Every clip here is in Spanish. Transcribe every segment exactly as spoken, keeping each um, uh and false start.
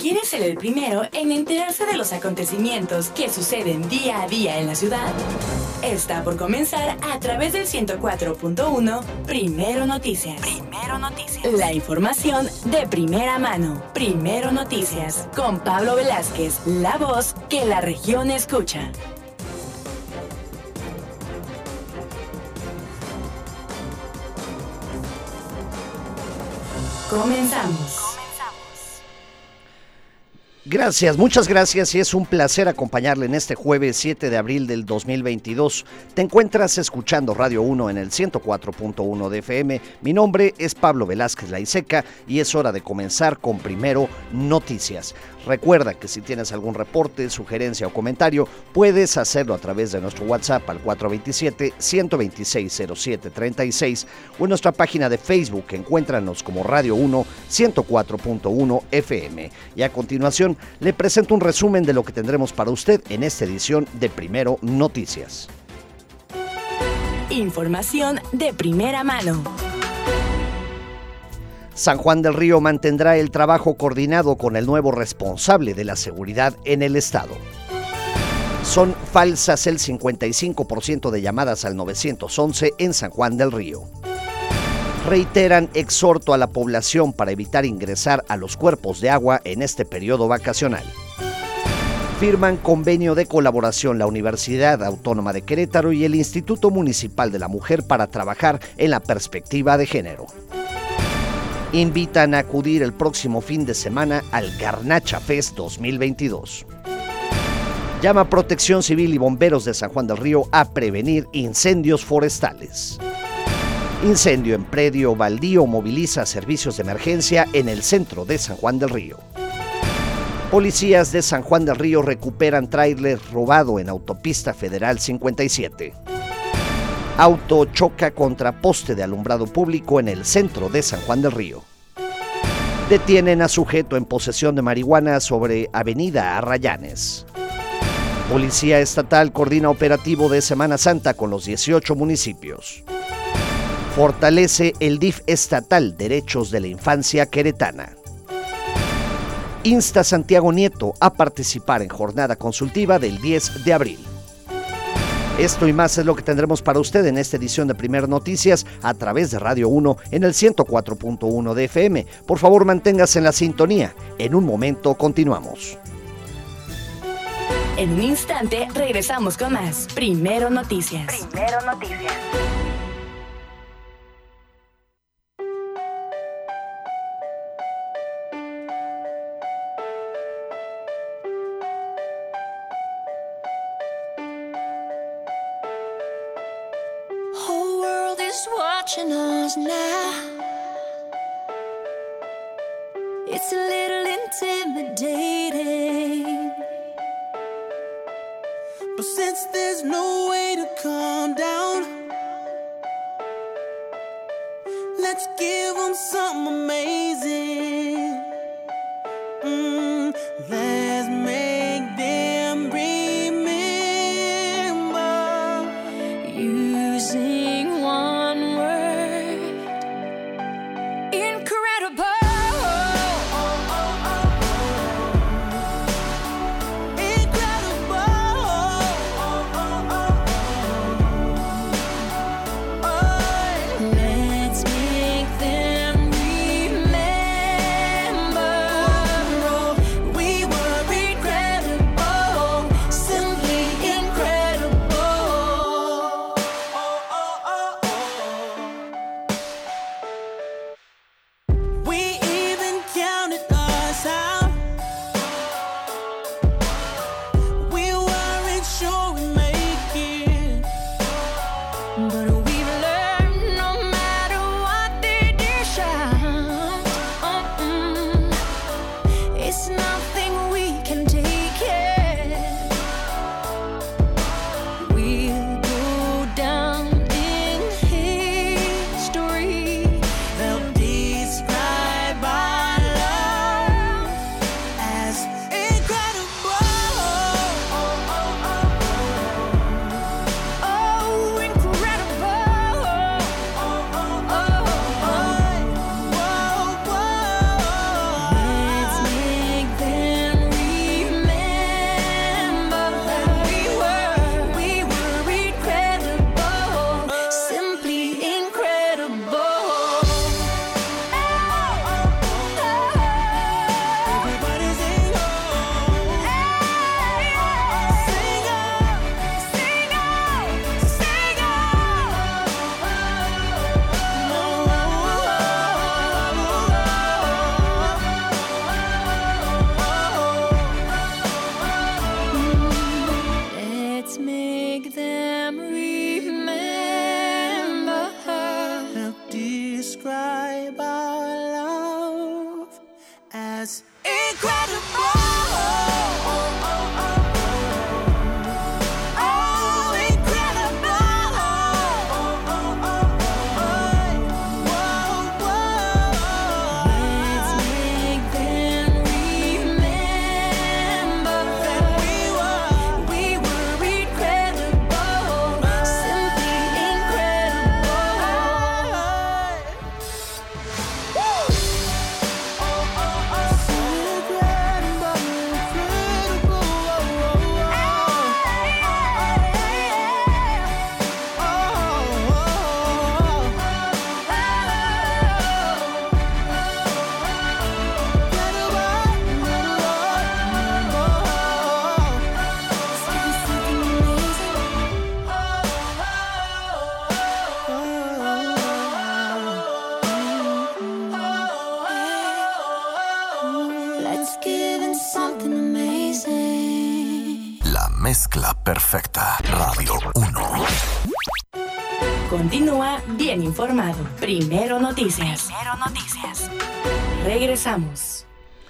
¿Quieres ser el primero en enterarse de los acontecimientos que suceden día a día en la ciudad? Está por comenzar a través del ciento cuatro punto uno Primero Noticias. Primero Noticias. La información de primera mano. Primero Noticias. Con Pablo Velázquez, la voz que la región escucha. Comenzamos. Gracias, muchas gracias y es un placer acompañarle en este jueves siete de abril del dos mil veintidós. Te encuentras escuchando Radio uno en el ciento cuatro punto uno de F M. Mi nombre es Pablo Velázquez Laiseca y es hora de comenzar con Primero Noticias. Recuerda que si tienes algún reporte, sugerencia o comentario, puedes hacerlo a través de nuestro WhatsApp al cuatro dos siete, uno dos seis, cero siete tres seis o en nuestra página de Facebook. Encuéntranos como Radio uno ciento cuatro punto uno F M. Y a continuación le presento un resumen de lo que tendremos para usted en esta edición de Primero Noticias. Información de primera mano. San Juan del Río mantendrá el trabajo coordinado con el nuevo responsable de la seguridad en el estado. Son falsas el cincuenta y cinco por ciento de llamadas al nueve once en San Juan del Río. Reiteran exhorto a la población para evitar ingresar a los cuerpos de agua en este periodo vacacional. Firman convenio de colaboración la Universidad Autónoma de Querétaro y el Instituto Municipal de la Mujer para trabajar en la perspectiva de género. Invitan a acudir el próximo fin de semana al Garnacha Fest dos mil veintidós. Llama Protección Civil y Bomberos de San Juan del Río a prevenir incendios forestales. Incendio en predio baldío moviliza servicios de emergencia en el centro de San Juan del Río. Policías de San Juan del Río recuperan tráiler robado en Autopista Federal cincuenta y siete. Auto choca contra poste de alumbrado público en el centro de San Juan del Río. Detienen a sujeto en posesión de marihuana sobre Avenida Arrayanes. Policía Estatal coordina operativo de Semana Santa con los dieciocho municipios. Fortalece el D I F estatal Derechos de la Infancia Queretana. Insta Santiago Nieto a participar en jornada consultiva del diez de abril. Esto y más es lo que tendremos para usted en esta edición de Primero Noticias a través de Radio uno en el ciento cuatro punto uno de F M. Por favor, manténgase en la sintonía. En un momento continuamos. En un instante regresamos con más Primero Noticias. Primero Noticias. Watching us now. It's a little intimidating, but since there's no way to calm down, let's give them something amazing. Mm, let's make them remember using one word. Incredible. Let's make them remember. Mezcla perfecta. Radio uno. Continúa bien informado. Primero Noticias. Primero Noticias. Regresamos.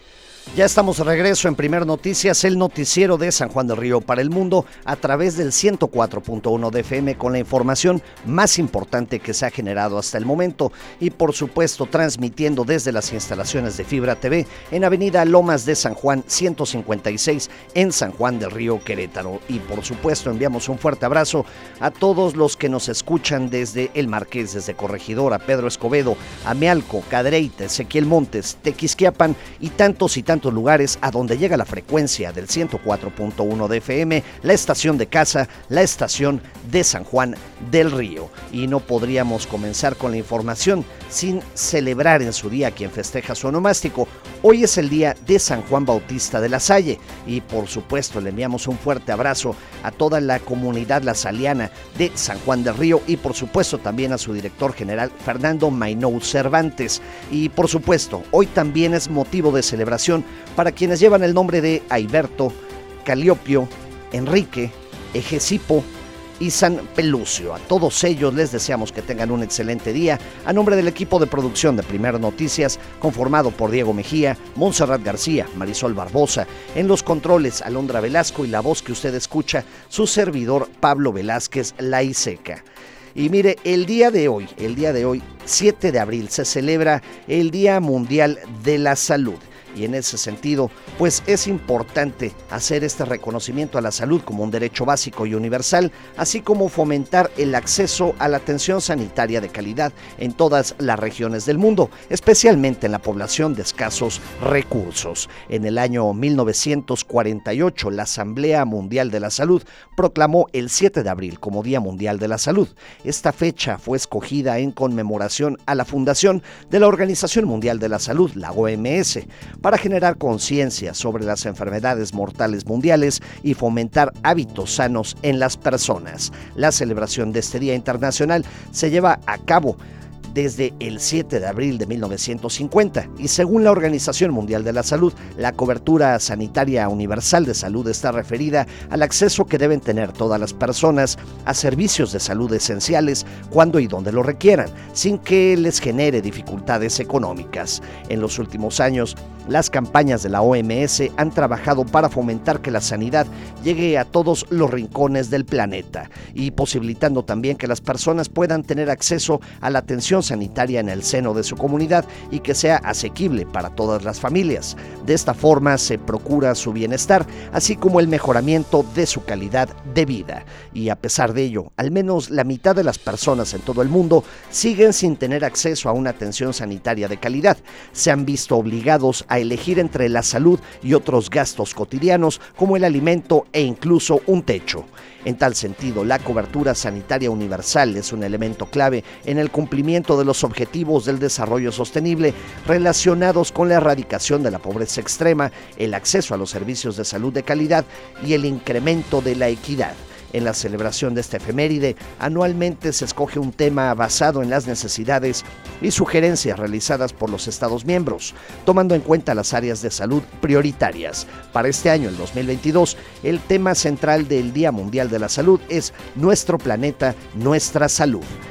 Ya estamos de regreso en Primer Noticias, el noticiero de San Juan del Río para el mundo a través del ciento cuatro punto uno de F M con la información más importante que se ha generado hasta el momento y por supuesto transmitiendo desde las instalaciones de Fibra T V en Avenida Lomas de San Juan ciento cincuenta y seis en San Juan del Río, Querétaro. Y por supuesto enviamos un fuerte abrazo a todos los que nos escuchan desde El Marqués, desde Corregidora, Pedro Escobedo, Amealco, Cadereyta, Ezequiel Montes, Tequisquiapan y tantos y tantos lugares a donde llega la frecuencia del ciento cuatro punto uno de F M, la estación de casa, la estación de San Juan del Río. Y no podríamos comenzar con la información sin celebrar en su día quien festeja su onomástico. Hoy es el día de San Juan Bautista de la Salle y por supuesto le enviamos un fuerte abrazo a toda la comunidad lasaliana de San Juan del Río y por supuesto también a su director general Fernando Mainou Cervantes. Y por supuesto hoy también es motivo de celebración para quienes llevan el nombre de Aiberto, Caliopio, Enrique, Egesipo y San Pelucio. A todos ellos les deseamos que tengan un excelente día. A nombre del equipo de producción de Primer Noticias, conformado por Diego Mejía, Montserrat García, Marisol Barbosa, en los controles Alondra Velasco y la voz que usted escucha, su servidor Pablo Velázquez Laiseca. Y mire, el día de hoy, el día de hoy, siete de abril, se celebra el Día Mundial de la Salud. Y en ese sentido, pues es importante hacer este reconocimiento a la salud como un derecho básico y universal, así como fomentar el acceso a la atención sanitaria de calidad en todas las regiones del mundo, especialmente en la población de escasos recursos. En el año mil novecientos cuarenta y ocho, la Asamblea Mundial de la Salud proclamó el siete de abril como Día Mundial de la Salud. Esta fecha fue escogida en conmemoración a la fundación de la Organización Mundial de la Salud, la O M S, para generar conciencia sobre las enfermedades mortales mundiales y fomentar hábitos sanos en las personas. La celebración de este Día Internacional se lleva a cabo desde el siete de abril de mil novecientos cincuenta y según la Organización Mundial de la Salud, la cobertura sanitaria universal de salud está referida al acceso que deben tener todas las personas a servicios de salud esenciales cuando y donde lo requieran, sin que les genere dificultades económicas. En los últimos años, las campañas de la O M S han trabajado para fomentar que la sanidad llegue a todos los rincones del planeta y posibilitando también que las personas puedan tener acceso a la atención sanitaria en el seno de su comunidad y que sea asequible para todas las familias. De esta forma se procura su bienestar, así como el mejoramiento de su calidad de vida. Y a pesar de ello, al menos la mitad de las personas en todo el mundo siguen sin tener acceso a una atención sanitaria de calidad. Se han visto obligados a elegir entre la salud y otros gastos cotidianos como el alimento e incluso un techo. En tal sentido, la cobertura sanitaria universal es un elemento clave en el cumplimiento de los objetivos del desarrollo sostenible relacionados con la erradicación de la pobreza extrema, el acceso a los servicios de salud de calidad y el incremento de la equidad. En la celebración de esta efeméride, anualmente se escoge un tema basado en las necesidades y sugerencias realizadas por los Estados miembros, tomando en cuenta las áreas de salud prioritarias. Para este año, el dos mil veintidós, el tema central del Día Mundial de la Salud es Nuestro planeta, nuestra salud.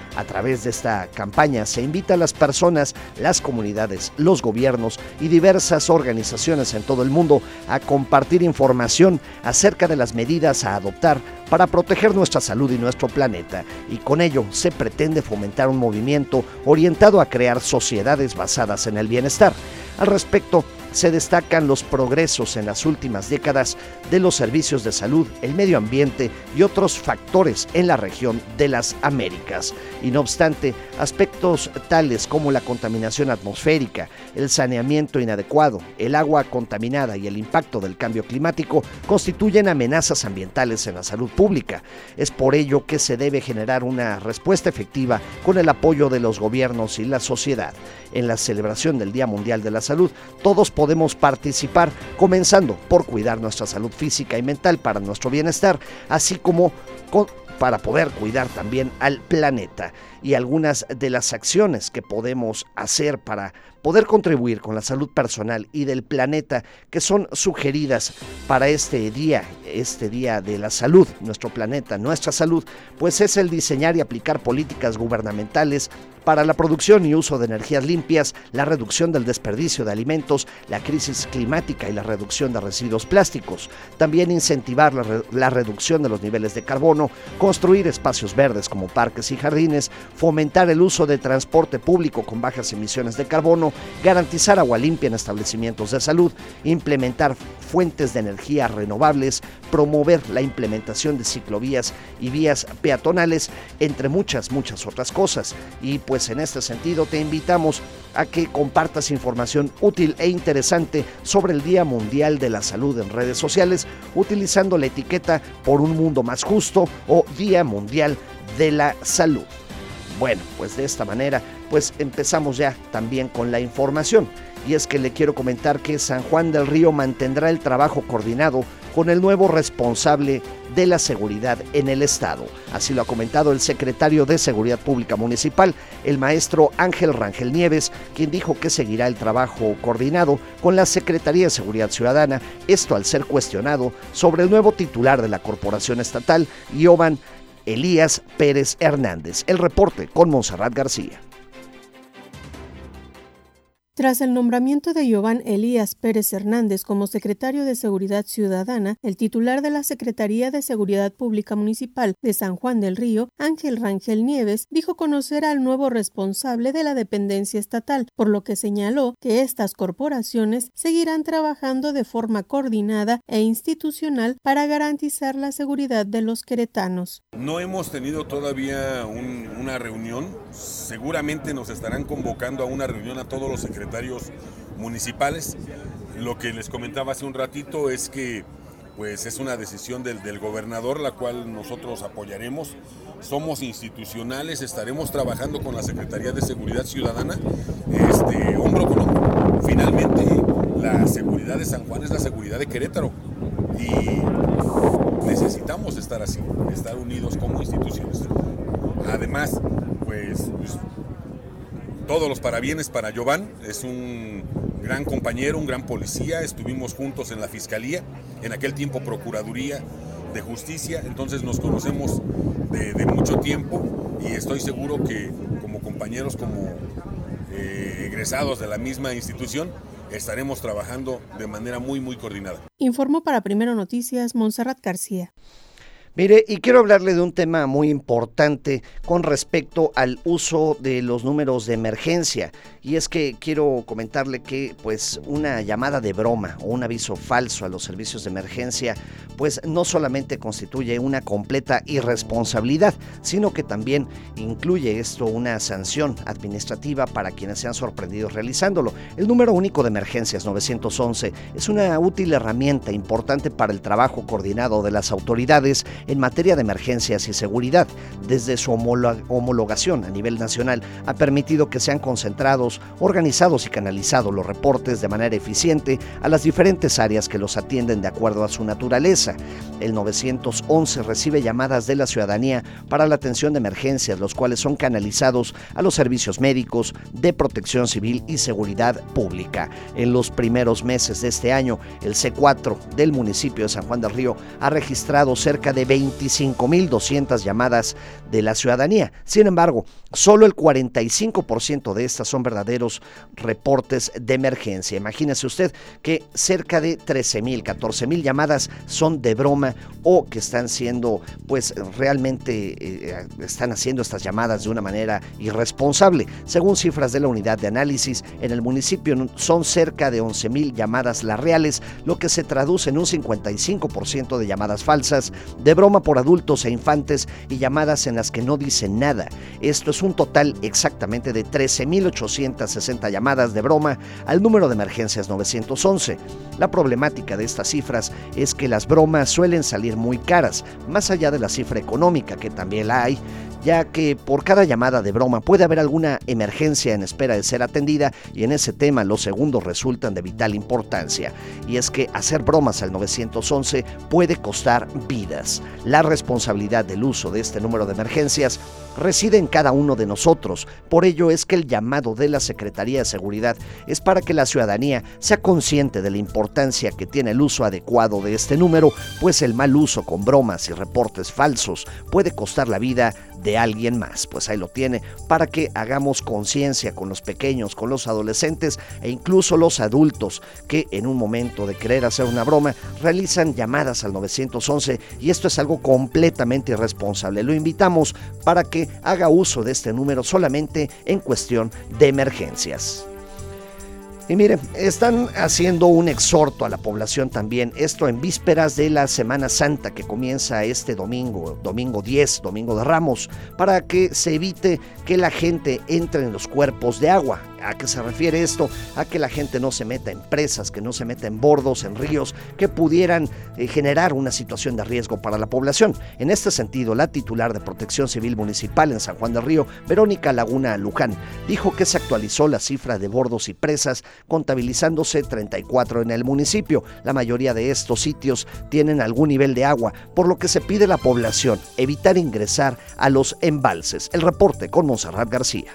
A través de esta campaña se invita a las personas, las comunidades, los gobiernos y diversas organizaciones en todo el mundo a compartir información acerca de las medidas a adoptar para proteger nuestra salud y nuestro planeta, y con ello se pretende fomentar un movimiento orientado a crear sociedades basadas en el bienestar. Al respecto, se destacan los progresos en las últimas décadas de los servicios de salud, el medio ambiente y otros factores en la región de las Américas. Y no obstante, aspectos tales como la contaminación atmosférica, el saneamiento inadecuado, el agua contaminada y el impacto del cambio climático constituyen amenazas ambientales en la salud pública. Es por ello que se debe generar una respuesta efectiva con el apoyo de los gobiernos y la sociedad. En la celebración del Día Mundial de la Salud, todos podemos participar, comenzando por cuidar nuestra salud física y mental para nuestro bienestar, así como con, para poder cuidar también al planeta. Y algunas de las acciones que podemos hacer para poder contribuir con la salud personal y del planeta que son sugeridas para este día, este día de la salud, nuestro planeta, nuestra salud, pues es el diseñar y aplicar políticas gubernamentales para la producción y uso de energías limpias, la reducción del desperdicio de alimentos, la crisis climática y la reducción de residuos plásticos. También incentivar la, re- la reducción de los niveles de carbono, construir espacios verdes como parques y jardines, fomentar el uso de transporte público con bajas emisiones de carbono, garantizar agua limpia en establecimientos de salud, implementar fuentes de energía renovables, promover la implementación de ciclovías y vías peatonales, entre muchas, muchas otras cosas. Y pues en este sentido te invitamos a que compartas información útil e interesante sobre el Día Mundial de la Salud en redes sociales, utilizando la etiqueta Por un Mundo Más Justo o Día Mundial de la Salud. Bueno, pues de esta manera, pues empezamos ya también con la información. Y es que le quiero comentar que San Juan del Río mantendrá el trabajo coordinado con el nuevo responsable de la seguridad en el estado. Así lo ha comentado el secretario de Seguridad Pública Municipal, el maestro Ángel Rangel Nieves, quien dijo que seguirá el trabajo coordinado con la Secretaría de Seguridad Ciudadana, esto al ser cuestionado sobre el nuevo titular de la Corporación Estatal, Iovan Elías Pérez Hernández. El reporte con Montserrat García. Tras el nombramiento de Iovan Elías Pérez Hernández como secretario de Seguridad Ciudadana, el titular de la Secretaría de Seguridad Pública Municipal de San Juan del Río, Ángel Rangel Nieves, dijo conocer al nuevo responsable de la dependencia estatal, por lo que señaló que estas corporaciones seguirán trabajando de forma coordinada e institucional para garantizar la seguridad de los queretanos. No hemos tenido todavía un, una reunión, seguramente nos estarán convocando a una reunión a todos los secretarios municipales. Lo que les comentaba hace un ratito es que pues es una decisión del, del gobernador, la cual nosotros apoyaremos. Somos institucionales, estaremos trabajando con la Secretaría de Seguridad Ciudadana, este, hombro con hombro. Finalmente, la seguridad de San Juan es la seguridad de Querétaro y necesitamos estar así, estar unidos como instituciones. Además, pues, pues todos los parabienes para Iovan, es un gran compañero, un gran policía, estuvimos juntos en la Fiscalía, en aquel tiempo Procuraduría de Justicia, entonces nos conocemos de, de mucho tiempo y estoy seguro que como compañeros, como eh, egresados de la misma institución, estaremos trabajando de manera muy, muy coordinada. Informó para Primero Noticias, Montserrat García. Mire, y quiero hablarle de un tema muy importante con respecto al uso de los números de emergencia, y es que quiero comentarle que pues una llamada de broma o un aviso falso a los servicios de emergencia pues no solamente constituye una completa irresponsabilidad, sino que también incluye esto una sanción administrativa para quienes sean sorprendidos realizándolo. El número único de emergencias nueve once es una útil herramienta importante para el trabajo coordinado de las autoridades en materia de emergencias y seguridad. Desde su homologación a nivel nacional ha permitido que sean concentrados, organizados y canalizados los reportes de manera eficiente a las diferentes áreas que los atienden de acuerdo a su naturaleza. El nueve once recibe llamadas de la ciudadanía para la atención de emergencias, los cuales son canalizados a los servicios médicos, de protección civil y seguridad pública. En los primeros meses de este año, el C cuatro del municipio de San Juan del Río ha registrado cerca de veinticinco mil doscientas llamadas de la ciudadanía. Sin embargo, solo el cuarenta y cinco por ciento de estas son verdaderos reportes de emergencia. Imagínese usted que cerca de trece mil, catorce mil llamadas son de broma o que están siendo, pues realmente eh, están haciendo estas llamadas de una manera irresponsable. Según cifras de la unidad de análisis, en el municipio son cerca de once mil llamadas las reales, lo que se traduce en un cincuenta y cinco por ciento de llamadas falsas, de broma por adultos e infantes y llamadas en las que no dicen nada. Esto es un total exactamente de trece mil ochocientas sesenta llamadas de broma al número de emergencias novecientos once. La problemática de estas cifras es que las bromas suelen salir muy caras, más allá de la cifra económica, que también la hay, ya que por cada llamada de broma puede haber alguna emergencia en espera de ser atendida, y en ese tema los segundos resultan de vital importancia, y es que hacer bromas al novecientos once puede costar vidas. La responsabilidad del uso de este número de emergencias reside en cada uno de nosotros. Por ello es que el llamado de la Secretaría de Seguridad es para que la ciudadanía sea consciente de la importancia que tiene el uso adecuado de este número, pues el mal uso con bromas y reportes falsos puede costar la vida de alguien más. Pues ahí lo tiene, para que hagamos conciencia con los pequeños, con los adolescentes e incluso los adultos que en un momento de querer hacer una broma realizan llamadas al novecientos once, y esto es algo completamente irresponsable. Lo invitamos para que haga uso de este número solamente en cuestión de emergencias. Y miren, están haciendo un exhorto a la población también, esto en vísperas de la Semana Santa que comienza este domingo, domingo diez, domingo de Ramos, para que se evite que la gente entre en los cuerpos de agua. ¿A qué se refiere esto? A que la gente no se meta en presas, que no se meta en bordos, en ríos, que pudieran eh, generar una situación de riesgo para la población. En este sentido, la titular de Protección Civil Municipal en San Juan del Río, Verónica Laguna Luján, dijo que se actualizó la cifra de bordos y presas, contabilizándose treinta y cuatro en el municipio. La mayoría de estos sitios tienen algún nivel de agua, por lo que se pide a la población evitar ingresar a los embalses. El reporte con Montserrat García.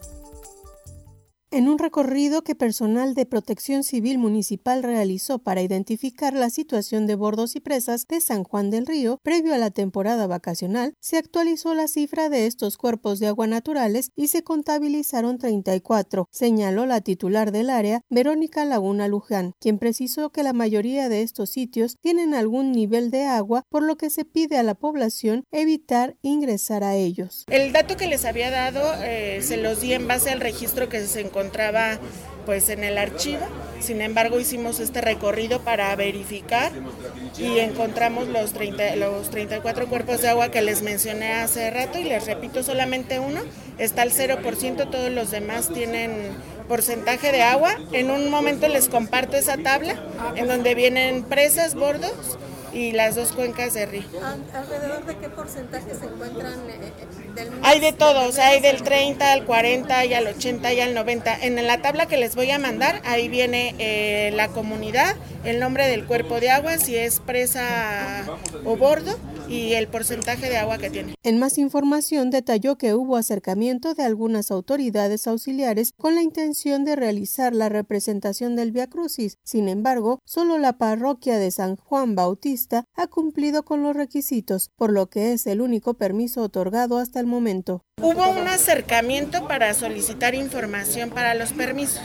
En un recorrido que personal de Protección Civil Municipal realizó para identificar la situación de bordos y presas de San Juan del Río previo a la temporada vacacional, se actualizó la cifra de estos cuerpos de agua naturales y se contabilizaron treinta y cuatro, señaló la titular del área, Verónica Laguna Luján, quien precisó que la mayoría de estos sitios tienen algún nivel de agua, por lo que se pide a la población evitar ingresar a ellos. El dato que les había dado eh, se los di en base al registro que se encontraba encontraba pues en el archivo. Sin embargo, hicimos este recorrido para verificar y encontramos los, treinta, los treinta y cuatro cuerpos de agua que les mencioné hace rato, y les repito, solamente uno está al cero por ciento, todos los demás tienen porcentaje de agua. En un momento les comparto esa tabla en donde vienen presas, bordos y las dos cuencas de río. ¿Alrededor de qué porcentaje se encuentran eh, del mes? Hay de todo, o sea, hay del treinta al cuarenta, y al ochenta y al noventa. En la tabla que les voy a mandar, ahí viene eh, la comunidad, el nombre del cuerpo de agua, si es presa o bordo, y el porcentaje de agua que tiene. En más información, detalló que hubo acercamiento de algunas autoridades auxiliares con la intención de realizar la representación del Vía Crucis. Sin embargo, solo la parroquia de San Juan Bautista ha cumplido con los requisitos, por lo que es el único permiso otorgado hasta el momento. Hubo un acercamiento para solicitar información para los permisos.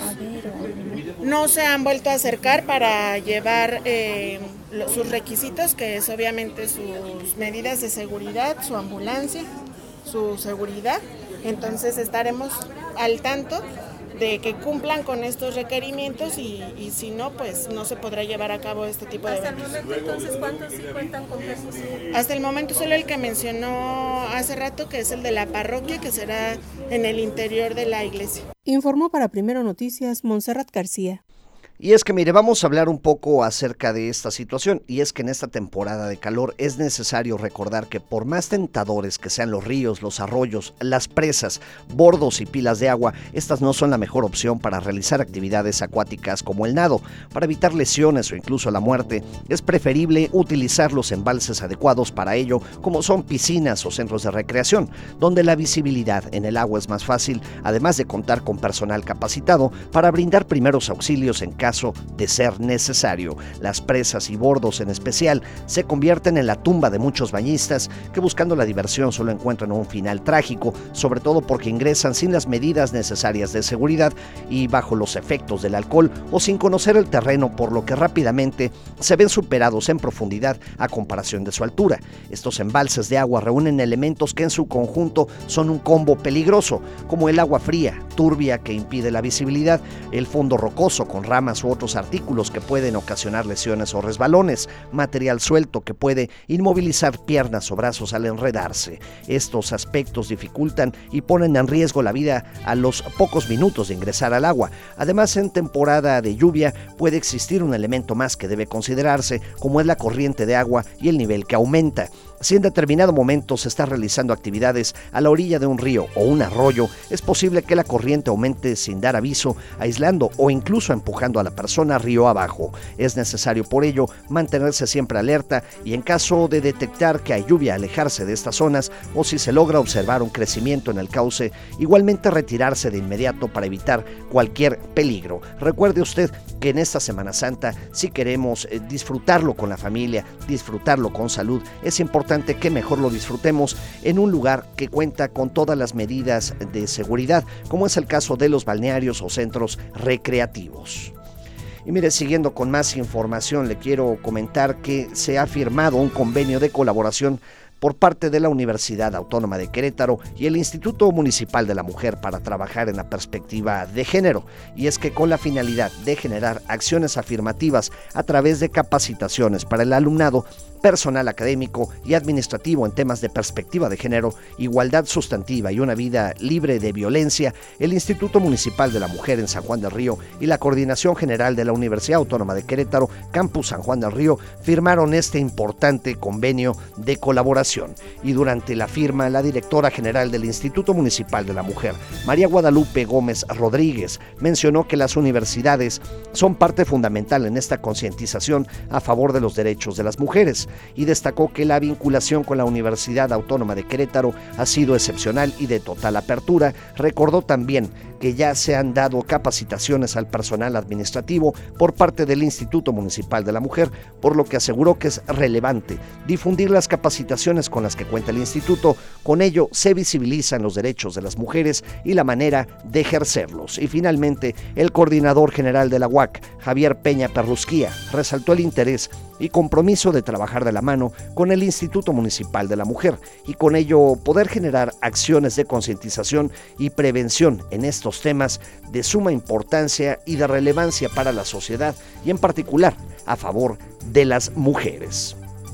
No se han vuelto a acercar para llevar eh, sus requisitos, que es obviamente sus medidas de seguridad, su ambulancia, su seguridad. Entonces estaremos al tanto de que cumplan con estos requerimientos, y, y si no, pues no se podrá llevar a cabo este tipo de eventos. Hasta el momento, entonces, ¿cuántos sí cuentan con permiso? Hasta el momento solo el que mencionó hace rato, que es el de la parroquia, que será en el interior de la iglesia. Informó para Primero Noticias Montserrat García. Y es que mire, vamos a hablar un poco acerca de esta situación, y es que en esta temporada de calor es necesario recordar que por más tentadores que sean los ríos, los arroyos, las presas, bordos y pilas de agua, estas no son la mejor opción para realizar actividades acuáticas como el nado. Para evitar lesiones o incluso la muerte, es preferible utilizar los embalses adecuados para ello, como son piscinas o centros de recreación, donde la visibilidad en el agua es más fácil, además de contar con personal capacitado para brindar primeros auxilios en caso caso de ser necesario. Las presas y bordos en especial se convierten en la tumba de muchos bañistas que buscando la diversión solo encuentran un final trágico, sobre todo porque ingresan sin las medidas necesarias de seguridad y bajo los efectos del alcohol o sin conocer el terreno, por lo que rápidamente se ven superados en profundidad a comparación de su altura. Estos embalses de agua reúnen elementos que en su conjunto son un combo peligroso, como el agua fría, turbia que impide la visibilidad, el fondo rocoso con ramas u otros artículos que pueden ocasionar lesiones o resbalones, material suelto que puede inmovilizar piernas o brazos al enredarse. Estos aspectos dificultan y ponen en riesgo la vida a los pocos minutos de ingresar al agua. Además, en temporada de lluvia puede existir un elemento más que debe considerarse, como es la corriente de agua y el nivel que aumenta. Si en determinado momento se está realizando actividades a la orilla de un río o un arroyo, es posible que la corriente aumente sin dar aviso, aislando o incluso empujando a la persona río abajo. Es necesario por ello mantenerse siempre alerta y en caso de detectar que hay lluvia, alejarse de estas zonas, o si se logra observar un crecimiento en el cauce, igualmente retirarse de inmediato para evitar cualquier peligro. Recuerde usted que en esta Semana Santa, si queremos eh, disfrutarlo con la familia, disfrutarlo con salud, es importante que mejor lo disfrutemos en un lugar que cuenta con todas las medidas de seguridad, como es el caso de los balnearios o centros recreativos. Y mire, siguiendo con más información, le quiero comentar que se ha firmado un convenio de colaboración por parte de la Universidad Autónoma de Querétaro y el Instituto Municipal de la Mujer para trabajar en la perspectiva de género, y es que con la finalidad de generar acciones afirmativas a través de capacitaciones para el alumnado, personal académico y administrativo en temas de perspectiva de género, igualdad sustantiva y una vida libre de violencia, el Instituto Municipal de la Mujer en San Juan del Río y la Coordinación General de la Universidad Autónoma de Querétaro, Campus San Juan del Río, firmaron este importante convenio de colaboración. Y durante la firma, la directora general del Instituto Municipal de la Mujer, María Guadalupe Gómez Rodríguez, mencionó que las universidades son parte fundamental en esta concientización a favor de los derechos de las mujeres, y destacó que la vinculación con la Universidad Autónoma de Querétaro ha sido excepcional y de total apertura. Recordó también que ya se han dado capacitaciones al personal administrativo por parte del Instituto Municipal de la Mujer, por lo que aseguró que es relevante difundir las capacitaciones con las que cuenta el instituto. Con ello se visibilizan los derechos de las mujeres y la manera de ejercerlos. Y finalmente, el coordinador general de la U A C, Javier Peña Perrusquía, resaltó el interés y compromiso de trabajar de la mano con el Instituto Municipal de la Mujer y con ello poder generar acciones de concientización y prevención en estos temas de suma importancia y de relevancia para la sociedad y en particular a favor de las mujeres.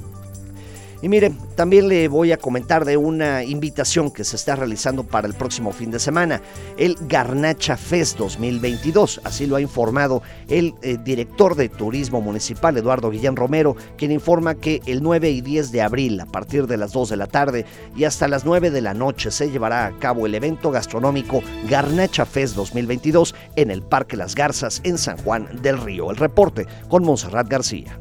Y miren, también le voy a comentar de una invitación que se está realizando para el próximo fin de semana, el Garnacha Fest dos mil veintidós, así lo ha informado el eh, director de Turismo Municipal, Eduardo Guillén Romero, quien informa que el nueve y diez de abril, a partir de las dos de la tarde y hasta las nueve de la noche, se llevará a cabo el evento gastronómico Garnacha Fest dos mil veintidós en el Parque Las Garzas, en San Juan del Río. El reporte con Montserrat García.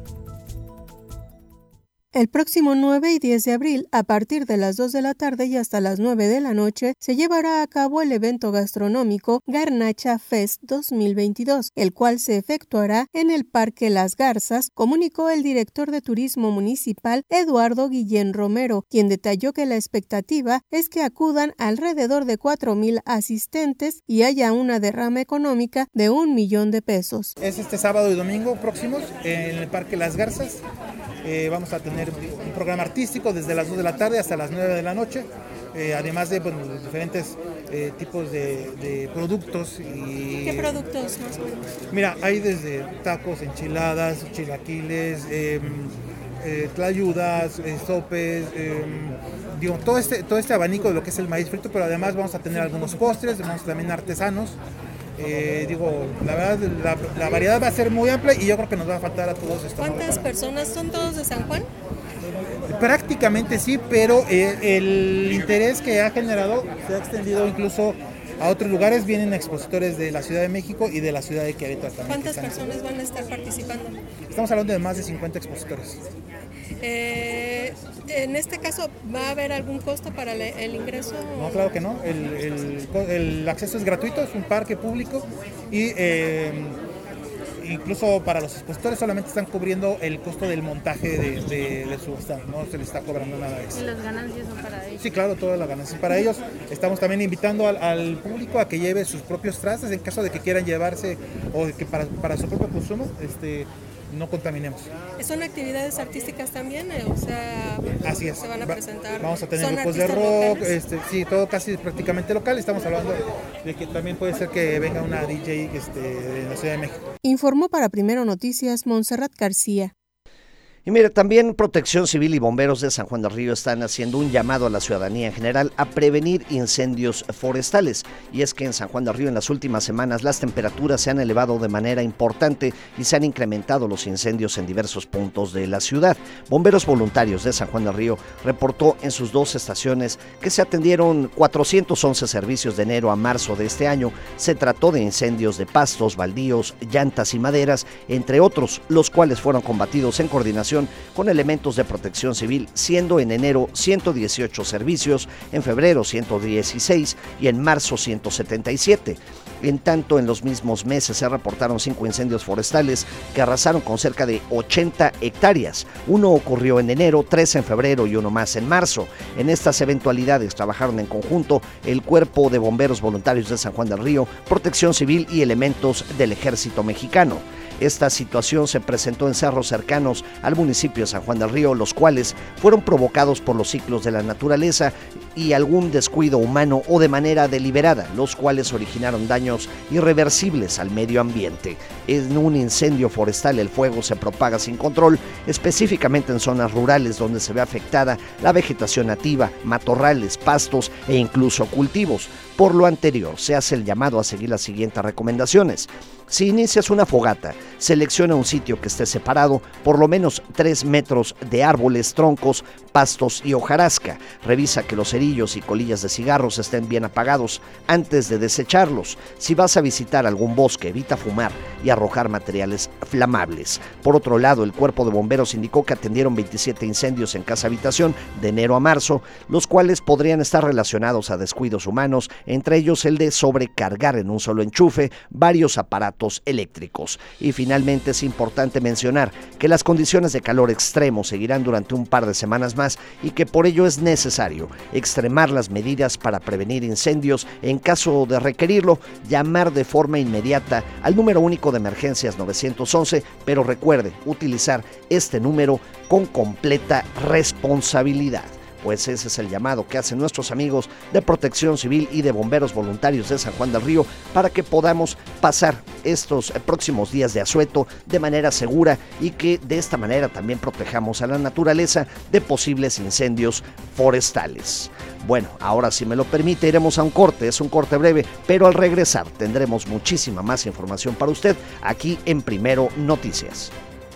El próximo nueve y diez de abril, a partir de las dos de la tarde y hasta las nueve de la noche, se llevará a cabo el evento gastronómico Garnacha Fest dos mil veintidós, el cual se efectuará en el Parque Las Garzas, comunicó el director de Turismo Municipal, Eduardo Guillén Romero, quien detalló que la expectativa es que acudan alrededor de cuatro mil asistentes y haya una derrama económica de un millón de pesos. Es este sábado y domingo próximos en el Parque Las Garzas. Eh, vamos a tener un programa artístico desde las dos de la tarde hasta las nueve de la noche, eh, además de bueno, diferentes eh, tipos de, de productos. Y, ¿Qué productos más o menos? Mira, hay desde tacos, enchiladas, chilaquiles, eh, eh, tlayudas, eh, sopes, eh, digo, todo este, todo este abanico de lo que es el maíz frito, pero además vamos a tener algunos postres, vamos también artesanos. Eh, digo, la verdad, la, la variedad va a ser muy amplia y yo creo que nos va a faltar a todos esto. ¿Cuántas personas son todos de San Juan? Prácticamente sí, pero eh, el interés que ha generado se ha extendido incluso a otros lugares. Vienen expositores de la Ciudad de México y de la Ciudad de Querétaro también. ¿Cuántas personas van a estar participando? Estamos hablando de más de cincuenta expositores. Eh, en este caso, ¿va a haber algún costo para el, el ingreso? No, claro que no. El, el, el acceso es gratuito, es un parque público y, eh, incluso para los expositores solamente están cubriendo el costo del montaje de, de, de su stand, no se les está cobrando nada de eso. ¿Y las ganancias son para ellos? Sí, claro, todas las ganancias para ellos. Estamos también invitando al, al público a que lleve sus propios trastes en caso de que quieran llevarse o que para, para su propio consumo, este, no contaminemos. ¿Son actividades artísticas también? O sea, así es. Se van a presentar. Vamos a tener grupos de rock, este, sí, todo casi prácticamente local. Estamos hablando de que también puede ser que venga una D J este, de la Ciudad de México. Informó para Primero Noticias Montserrat García. Y mire, también Protección Civil y Bomberos de San Juan del Río están haciendo un llamado a la ciudadanía en general a prevenir incendios forestales. Y es que en San Juan del Río en las últimas semanas las temperaturas se han elevado de manera importante y se han incrementado los incendios en diversos puntos de la ciudad. Bomberos Voluntarios de San Juan del Río reportó en sus dos estaciones que se atendieron cuatrocientos once servicios de enero a marzo de este año. Se trató de incendios de pastos, baldíos, llantas y maderas, entre otros, los cuales fueron combatidos en coordinación con elementos de protección civil, siendo en enero ciento dieciocho servicios, en febrero ciento dieciséis y en marzo ciento setenta y siete. En tanto, en los mismos meses se reportaron cinco incendios forestales que arrasaron con cerca de ochenta hectáreas. Uno ocurrió en enero, tres en febrero y uno más en marzo. En estas eventualidades trabajaron en conjunto el Cuerpo de Bomberos Voluntarios de San Juan del Río, Protección Civil y elementos del Ejército Mexicano. Esta situación se presentó en cerros cercanos al municipio de San Juan del Río, los cuales fueron provocados por los ciclos de la naturaleza y algún descuido humano o de manera deliberada, los cuales originaron daños irreversibles al medio ambiente. En un incendio forestal el fuego se propaga sin control, específicamente en zonas rurales donde se ve afectada la vegetación nativa, matorrales, pastos e incluso cultivos. Por lo anterior, se hace el llamado a seguir las siguientes recomendaciones. Si inicias una fogata, selecciona un sitio que esté separado por lo menos tres metros de árboles, troncos, pastos y hojarasca. Revisa que los cerillos y colillas de cigarros estén bien apagados antes de desecharlos. Si vas a visitar algún bosque, evita fumar y arrojar materiales flamables. Por otro lado, el Cuerpo de Bomberos indicó que atendieron veintisiete incendios en casa habitación de enero a marzo, los cuales podrían estar relacionados a descuidos humanos, entre ellos el de sobrecargar en un solo enchufe varios aparatos eléctricos. Y finalmente es importante mencionar que las condiciones de calor extremo seguirán durante un par de semanas más y que por ello es necesario extremar las medidas para prevenir incendios. En caso de requerirlo, llamar de forma inmediata al número único de emergencias nueve once, pero recuerde utilizar este número con completa responsabilidad. Pues ese es el llamado que hacen nuestros amigos de Protección Civil y de Bomberos Voluntarios de San Juan del Río para que podamos pasar estos próximos días de asueto de manera segura y que de esta manera también protejamos a la naturaleza de posibles incendios forestales. Bueno, ahora si me lo permite iremos a un corte, es un corte breve, pero al regresar tendremos muchísima más información para usted aquí en Primero Noticias.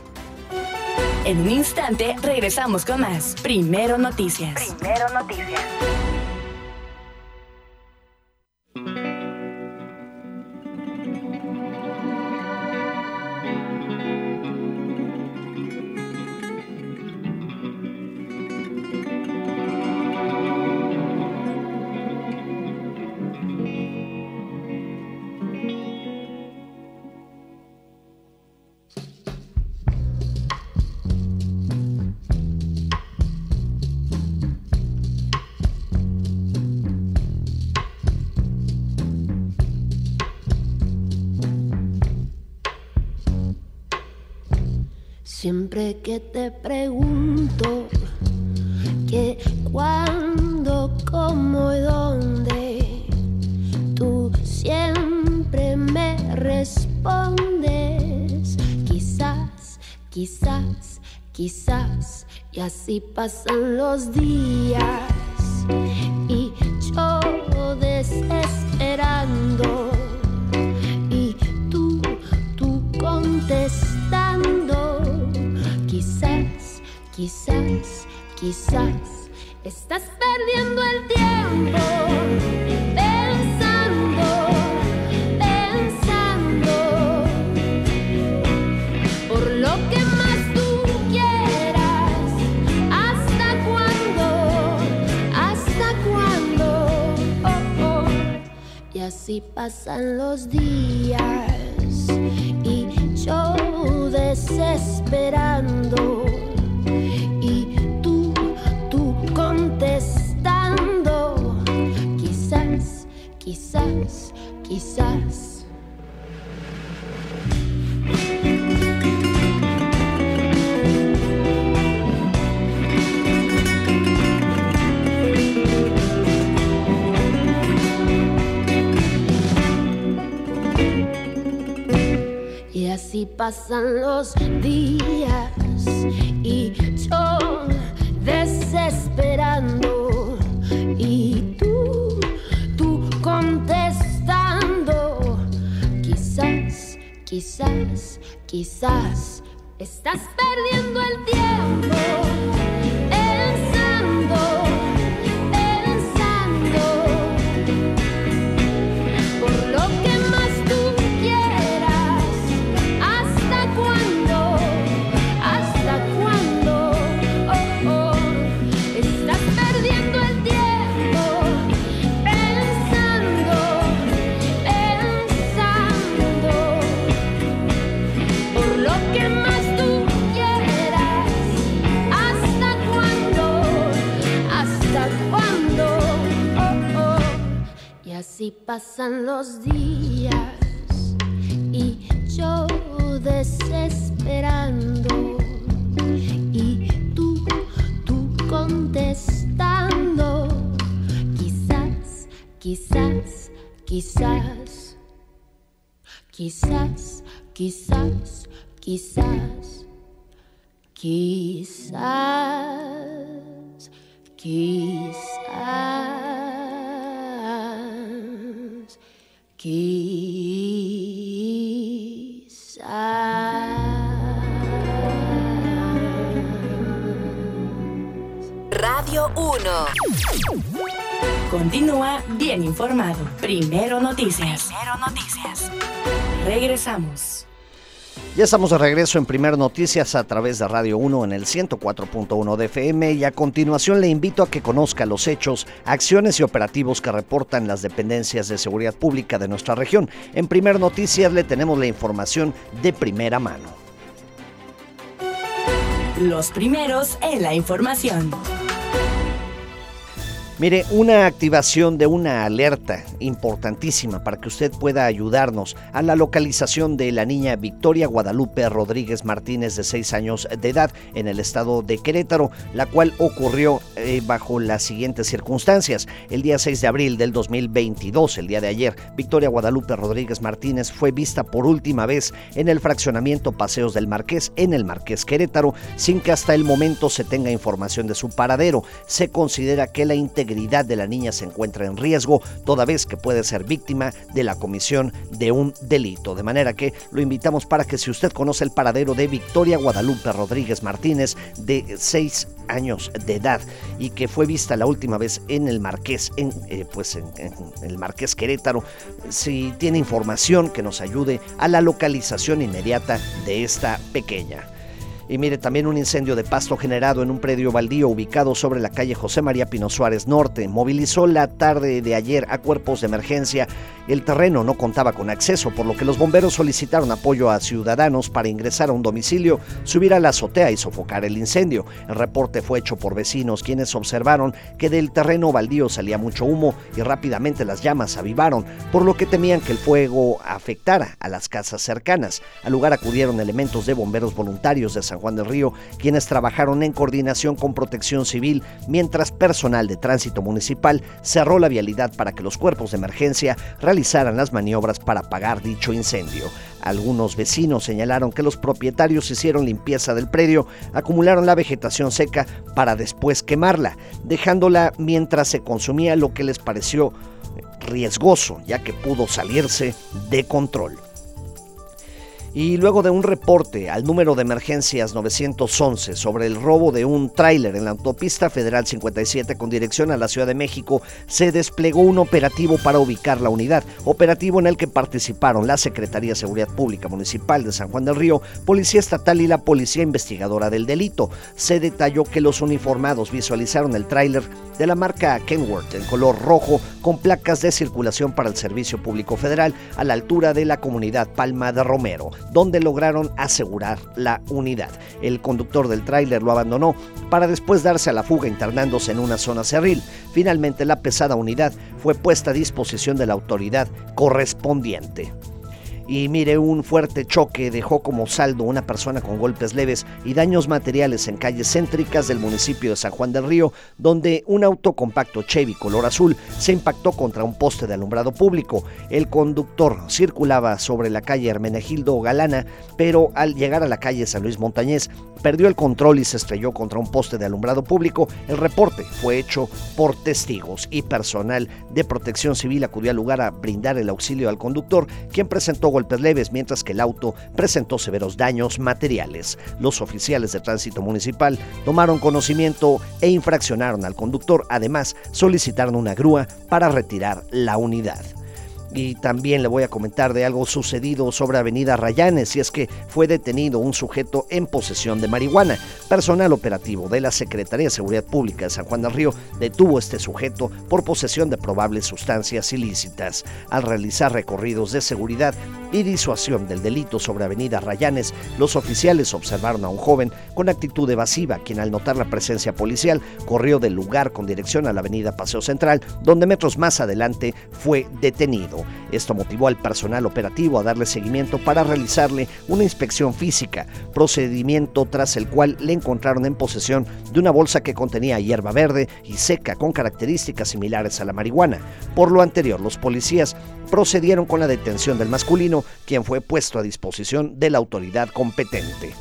En un instante regresamos con más Primero Noticias. Primero Noticias. Siempre que te pregunto qué, cuándo, cómo y dónde, tú siempre me respondes quizás, quizás, quizás. Y así pasan los días y yo desesperando y tú, tú contestando. Quizás, quizás, quizás estás perdiendo el tiempo pensando, pensando por lo que más tú quieras. ¿Hasta cuándo? ¿Hasta cuándo? Oh, oh. Y así pasan los días y yo yo desesperando y tú, tú contestando. Quizás, quizás, quizás. Y así pasan los días y yo desesperando y tú, tú contestando. Quizás, quizás, quizás estás perdiendo el tiempo pensando, pensando por lo que más tú quieras. ¿Hasta cuándo? ¿Hasta cuándo? Oh, oh. Estás perdiendo el tiempo pensando, pensando por lo que más tú quieras. ¿Hasta cuándo? ¿Hasta cuándo? Oh, oh. Y así pasan los días y yo desesperando y tú, tú contestando. Quizás, quizás, quizás, quizás, quizás, quizás, quizás, quizás, Radio uno. Continúa bien informado. Primero Noticias. Primero Noticias. Regresamos. Ya estamos de regreso en Primero Noticias a través de Radio uno en el ciento cuatro punto uno de F M y a continuación le invito a que conozca los hechos, acciones y operativos que reportan las dependencias de seguridad pública de nuestra región. En Primero Noticias le tenemos la información de primera mano. Los primeros en la información. Mire, una activación de una alerta importantísima para que usted pueda ayudarnos a la localización de la niña Victoria Guadalupe Rodríguez Martínez, de seis años de edad, en el estado de Querétaro, la cual ocurrió eh, bajo las siguientes circunstancias. El día seis de abril del dos mil veintidós, el día de ayer, Victoria Guadalupe Rodríguez Martínez fue vista por última vez en el fraccionamiento Paseos del Marqués, en el Marqués Querétaro, sin que hasta el momento se tenga información de su paradero. Se considera que la integridad de la niña se encuentra en riesgo, toda vez que puede ser víctima de la comisión de un delito. De manera que lo invitamos para que, si usted conoce el paradero de Victoria Guadalupe Rodríguez Martínez, de seis años de edad, y que fue vista la última vez en el Marqués, en, eh, pues en, en el Marqués Querétaro, si tiene información, que nos ayude a la localización inmediata de esta pequeña. Y mire, también un incendio de pasto generado en un predio baldío ubicado sobre la calle José María Pino Suárez Norte movilizó la tarde de ayer a cuerpos de emergencia. El terreno no contaba con acceso, por lo que los bomberos solicitaron apoyo a ciudadanos para ingresar a un domicilio, subir a la azotea y sofocar el incendio. El reporte fue hecho por vecinos, quienes observaron que del terreno baldío salía mucho humo y rápidamente las llamas avivaron, por lo que temían que el fuego afectara a las casas cercanas. Al lugar acudieron elementos de bomberos voluntarios de San Juan del Río, quienes trabajaron en coordinación con Protección Civil, mientras personal de Tránsito Municipal cerró la vialidad para que los cuerpos de emergencia realizaran las maniobras para apagar dicho incendio. Algunos vecinos señalaron que los propietarios hicieron limpieza del predio, acumularon la vegetación seca para después quemarla, dejándola mientras se consumía, lo que les pareció riesgoso, ya que pudo salirse de control. Y luego de un reporte al número de emergencias nueve once sobre el robo de un tráiler en la autopista Federal cincuenta y siete con dirección a la Ciudad de México, se desplegó un operativo para ubicar la unidad, operativo en el que participaron la Secretaría de Seguridad Pública Municipal de San Juan del Río, Policía Estatal y la Policía Investigadora del Delito. Se detalló que los uniformados visualizaron el tráiler de la marca Kenworth en color rojo con placas de circulación para el Servicio Público Federal a la altura de la comunidad Palma de Romero. donde lograron asegurar la unidad. El conductor del tráiler lo abandonó para después darse a la fuga internándose en una zona cerril. Finalmente la pesada unidad fue puesta a disposición de la autoridad correspondiente. Y mire, un fuerte choque dejó como saldo una persona con golpes leves y daños materiales en calles céntricas del municipio de San Juan del Río, donde un auto compacto Chevy color azul se impactó contra un poste de alumbrado público. El conductor circulaba sobre la calle Hermenegildo Galana, pero al llegar a la calle San Luis Montañés perdió el control y se estrelló contra un poste de alumbrado público. El reporte fue hecho por testigos y personal de Protección Civil acudió al lugar a brindar el auxilio al conductor, quien presentó golpes leves, mientras que el auto presentó severos daños materiales. Los oficiales de tránsito municipal tomaron conocimiento e infraccionaron al conductor. Además, solicitaron una grúa para retirar la unidad. Y también le voy a comentar de algo sucedido sobre Avenida Rayanes, y es que fue detenido un sujeto en posesión de marihuana. Personal operativo de la Secretaría de Seguridad Pública de San Juan del Río detuvo a este sujeto por posesión de probables sustancias ilícitas. Al realizar recorridos de seguridad y disuasión del delito sobre Avenida Rayanes, los oficiales observaron a un joven con actitud evasiva, quien al notar la presencia policial corrió del lugar con dirección a la Avenida Paseo Central, donde metros más adelante fue detenido. Esto motivó al personal operativo a darle seguimiento para realizarle una inspección física, procedimiento tras el cual le encontraron en posesión de una bolsa que contenía hierba verde y seca con características similares a la marihuana. Por lo anterior, los policías procedieron con la detención del masculino, quien fue puesto a disposición de la autoridad competente.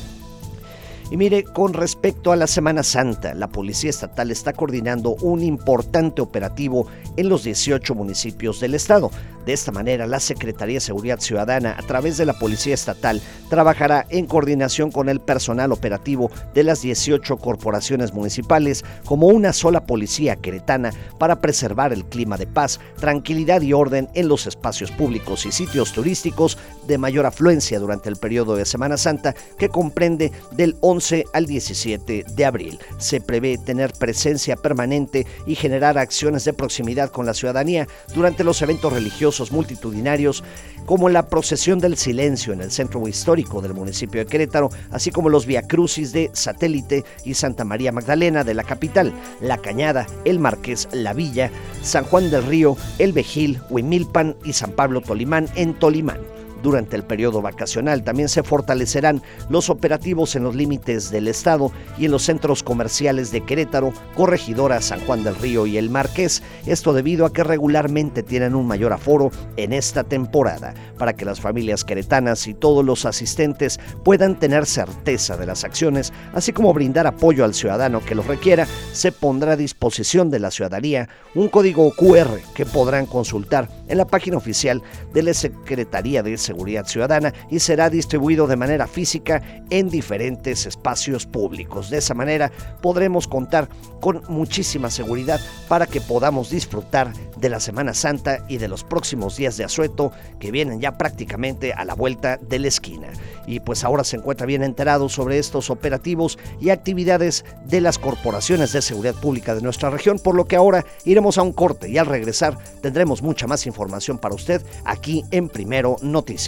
Y mire, con respecto a la Semana Santa, la Policía Estatal está coordinando un importante operativo en los dieciocho municipios del estado. De esta manera, la Secretaría de Seguridad Ciudadana, a través de la Policía Estatal, trabajará en coordinación con el personal operativo de las dieciocho corporaciones municipales como una sola policía queretana para preservar el clima de paz, tranquilidad y orden en los espacios públicos y sitios turísticos de mayor afluencia durante el periodo de Semana Santa, que comprende del once al diecisiete de abril. Se prevé tener presencia permanente y generar acciones de proximidad con la ciudadanía durante los eventos religiosos multitudinarios, como la procesión del silencio en el centro histórico del municipio de Querétaro, así como los viacrucis de Satélite y Santa María Magdalena de la capital, La Cañada, El Marqués, La Villa, San Juan del Río, El Vejil, Huimilpan y San Pablo Tolimán en Tolimán. Durante el periodo vacacional también se fortalecerán los operativos en los límites del estado y en los centros comerciales de Querétaro, Corregidora, San Juan del Río y El Marqués, esto debido a que regularmente tienen un mayor aforo en esta temporada. Para que las familias queretanas y todos los asistentes puedan tener certeza de las acciones, así como brindar apoyo al ciudadano que los requiera, se pondrá a disposición de la ciudadanía un código cu erre que podrán consultar en la página oficial de la Secretaría de Seguridad Seguridad Ciudadana y será distribuido de manera física en diferentes espacios públicos. De esa manera podremos contar con muchísima seguridad para que podamos disfrutar de la Semana Santa y de los próximos días de asueto que vienen ya prácticamente a la vuelta de la esquina. Y pues ahora se encuentra bien enterado sobre estos operativos y actividades de las corporaciones de seguridad pública de nuestra región, por lo que ahora iremos a un corte y al regresar tendremos mucha más información para usted aquí en Primero Noticias.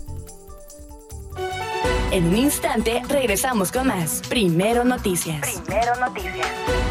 En un instante regresamos con más Primero Noticias. Primero Noticias.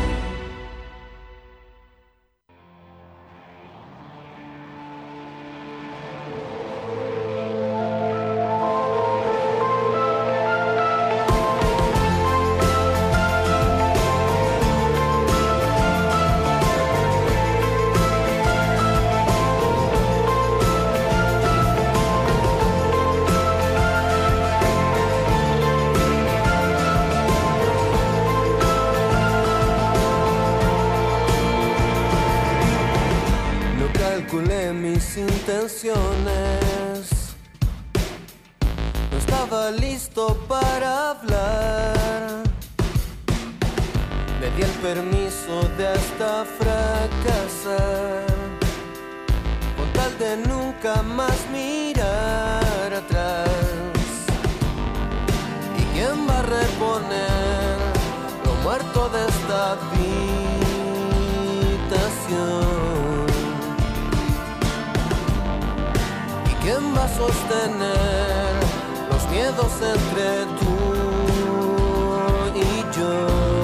Intenciones. No estaba listo para hablar. Me di el permiso de hasta fracasar, con tal de nunca más mirar atrás. ¿Y quién va a reponer lo muerto de esta habitación? ¿Quién va a sostener miedos entre tú y yo.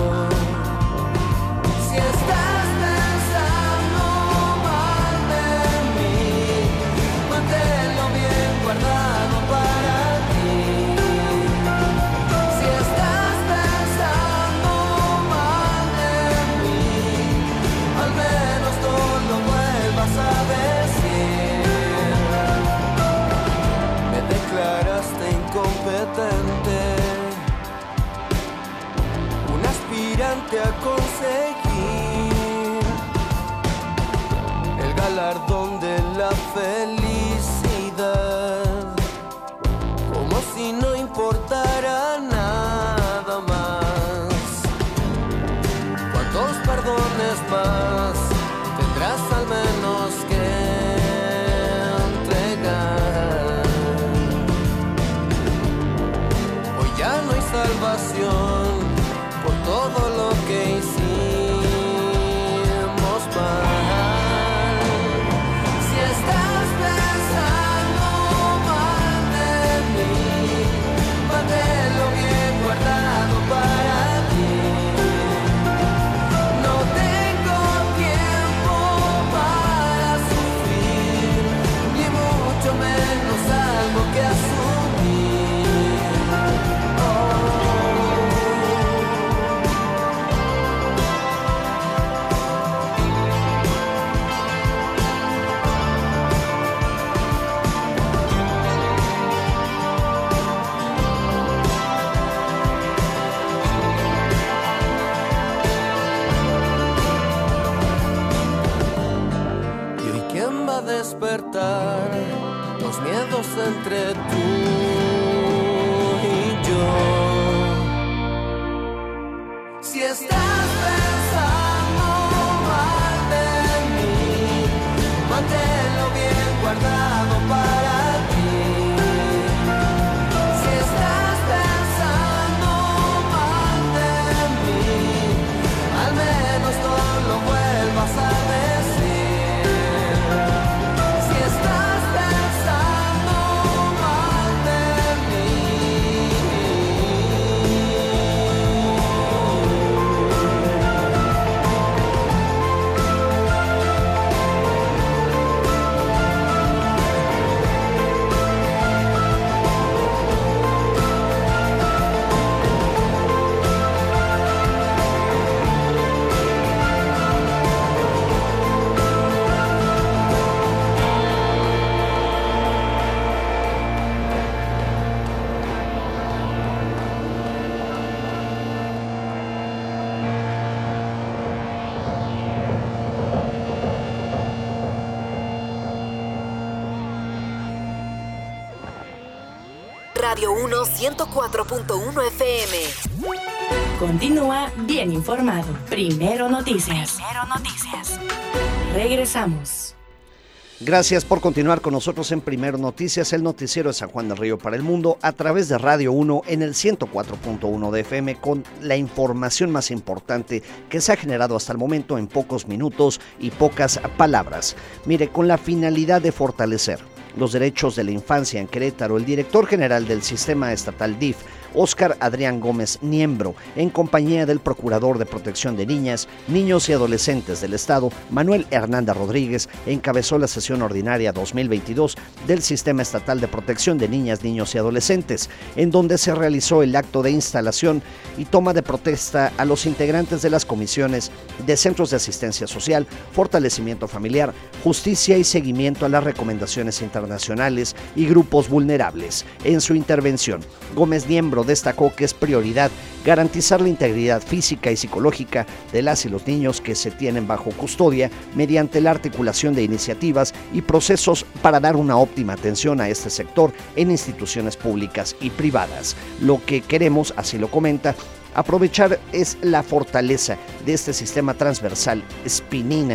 Si estás pensando mal de mí, manténlo bien guardado para ti. Si estás pensando mal de mí, al menos no lo vuelvas a decir. Me declaraste incompetente, un aspirante a conseguir el galardón de la felicidad, como si no importara nada más. ¿Cuántos perdones más tendrás al menos que entregar? Hoy ya no hay salvación por todo lo que hicimos mal. Si estás pensando mal de mí, manténlo bien guardado para ti. No tengo tiempo para sufrir, ni mucho menos algo que asumir. Oh. Y hoy quién va a despertar los miedos entre tú y yo. Si estás pensando mal de mí, manténlo bien guardado para ti. Si estás pensando mal de mí, al menos no lo vuelvas a decir. Si estás pensando mal de mí, Radio uno ciento cuatro punto uno F M. Continúa bien informado. Primero Noticias. Primero Noticias. Regresamos. Gracias por continuar con nosotros en Primero Noticias, el noticiero de San Juan del Río para el mundo, a través de Radio uno en el ciento cuatro punto uno de F M, con la información más importante que se ha generado hasta el momento en pocos minutos y pocas palabras. Mire, con la finalidad de fortalecer los derechos de la infancia en Querétaro, el director general del Sistema Estatal D I F, Óscar Adrián Gómez Niembro, en compañía del Procurador de Protección de Niñas, Niños y Adolescentes del Estado, Manuel Hernández Rodríguez, encabezó la sesión ordinaria dos mil veintidós del Sistema Estatal de Protección de Niñas, Niños y Adolescentes, en donde se realizó el acto de instalación y toma de protesta a los integrantes de las comisiones de Centros de Asistencia Social, Fortalecimiento Familiar, Justicia y Seguimiento a las recomendaciones internacionales y grupos vulnerables. En su intervención, Gómez Niembro destacó que es prioridad garantizar la integridad física y psicológica de las y los niños que se tienen bajo custodia mediante la articulación de iniciativas y procesos para dar una óptima atención a este sector en instituciones públicas y privadas. Lo que queremos, así lo comenta, aprovechar es la fortaleza de este sistema transversal espinina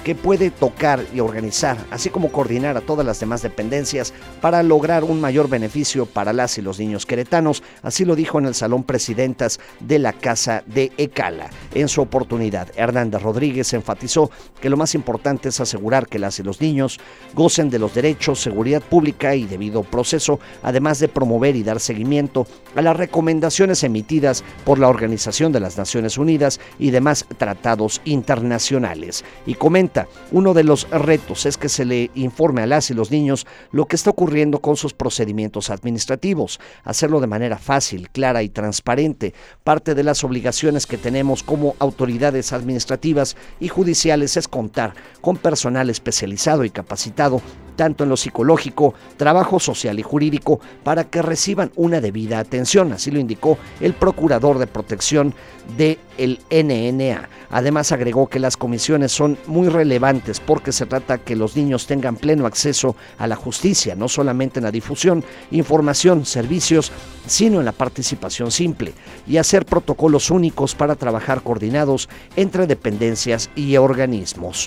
que puede tocar y organizar, así como coordinar a todas las demás dependencias para lograr un mayor beneficio para las y los niños queretanos. Así lo dijo en el Salón Presidentas de la Casa de Ecala. En su oportunidad, Hernández Rodríguez enfatizó que lo más importante es asegurar que las y los niños gocen de los derechos, seguridad pública y debido proceso, además de promover y dar seguimiento a las recomendaciones emitidas por la Organización de las Naciones Unidas y demás tratados internacionales. Y comenta, uno de los retos es que se le informe a las y los niños lo que está ocurriendo con sus procedimientos administrativos, hacerlo de manera fácil, clara y transparente. Parte de las obligaciones que tenemos como autoridades administrativas y judiciales es contar con personal especializado y capacitado tanto en lo psicológico, trabajo social y jurídico, para que reciban una debida atención, así lo indicó el Procurador de Protección del N N A. Además agregó que las comisiones son muy relevantes porque se trata que los niños tengan pleno acceso a la justicia, no solamente en la difusión, información, servicios, sino en la participación simple, y hacer protocolos únicos para trabajar coordinados entre dependencias y organismos.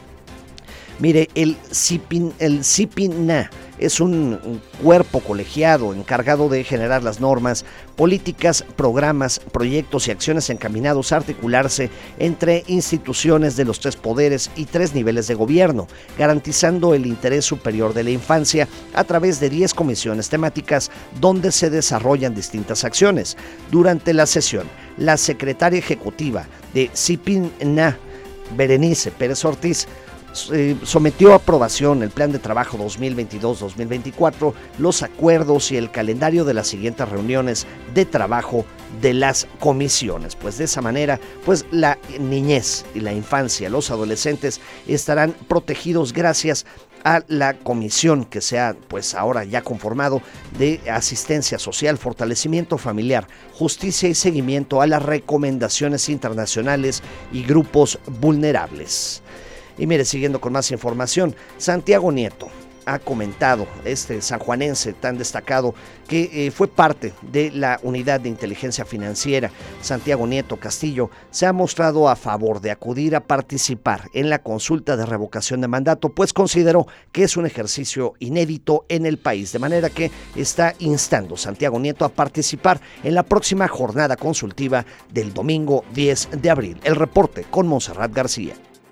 Mire, el CIPIN, el CIPINA es un, un cuerpo colegiado encargado de generar las normas, políticas, programas, proyectos y acciones encaminados a articularse entre instituciones de los tres poderes y tres niveles de gobierno, garantizando el interés superior de la infancia a través de diez comisiones temáticas donde se desarrollan distintas acciones. Durante la sesión, la secretaria ejecutiva de CIPINA, Berenice Pérez Ortiz, Eh, sometió a aprobación el plan de trabajo dos mil veintidós dos mil veinticuatro, los acuerdos y el calendario de las siguientes reuniones de trabajo de las comisiones. Pues de esa manera, pues la niñez y la infancia, los adolescentes estarán protegidos gracias a la comisión que se ha, pues ahora ya conformado, de asistencia social, fortalecimiento familiar, justicia y seguimiento a las recomendaciones internacionales y grupos vulnerables. Y mire, siguiendo con más información, Santiago Nieto ha comentado, este sanjuanense tan destacado, que eh, fue parte de la unidad de inteligencia financiera. Santiago Nieto Castillo se ha mostrado a favor de acudir a participar en la consulta de revocación de mandato, pues consideró que es un ejercicio inédito en el país, de manera que está instando Santiago Nieto a participar en la próxima jornada consultiva del domingo diez de abril. El reporte con Montserrat García.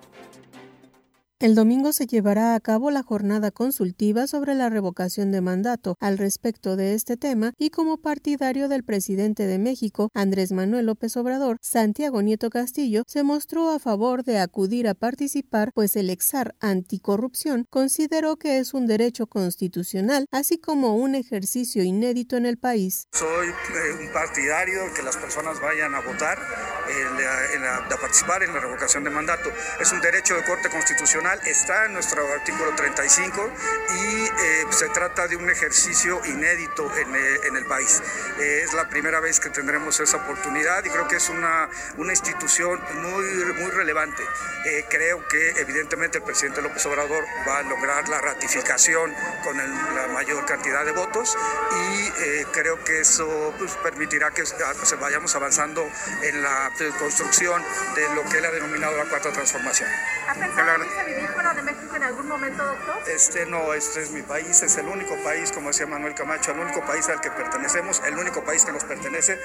El domingo se llevará a cabo la jornada consultiva sobre la revocación de mandato. Al respecto de este tema, y como partidario del presidente de México, Andrés Manuel López Obrador, Santiago Nieto Castillo se mostró a favor de acudir a participar, pues el exar anticorrupción consideró que es un derecho constitucional, así como un ejercicio inédito en el país. Soy eh, un partidario de que las personas vayan a votar, eh, en la, a participar en la revocación de mandato. Es un derecho de corte constitucional. Está en nuestro artículo treinta y cinco y eh, se trata de un ejercicio inédito en, eh, en el país. Eh, es la primera vez que tendremos esa oportunidad y creo que es una, una institución muy, muy relevante. Eh, creo que evidentemente el presidente López Obrador va a lograr la ratificación con el, la mayor cantidad de votos y eh, creo que eso pues, permitirá que pues, vayamos avanzando en la construcción de lo que él ha denominado la cuarta transformación. ¿Ha pensado irse vivir fuera de México en algún momento, doctor? Este no, este es mi país, es el único país, como decía Manuel Camacho, el único país al que pertenecemos, el único país que nos pertenece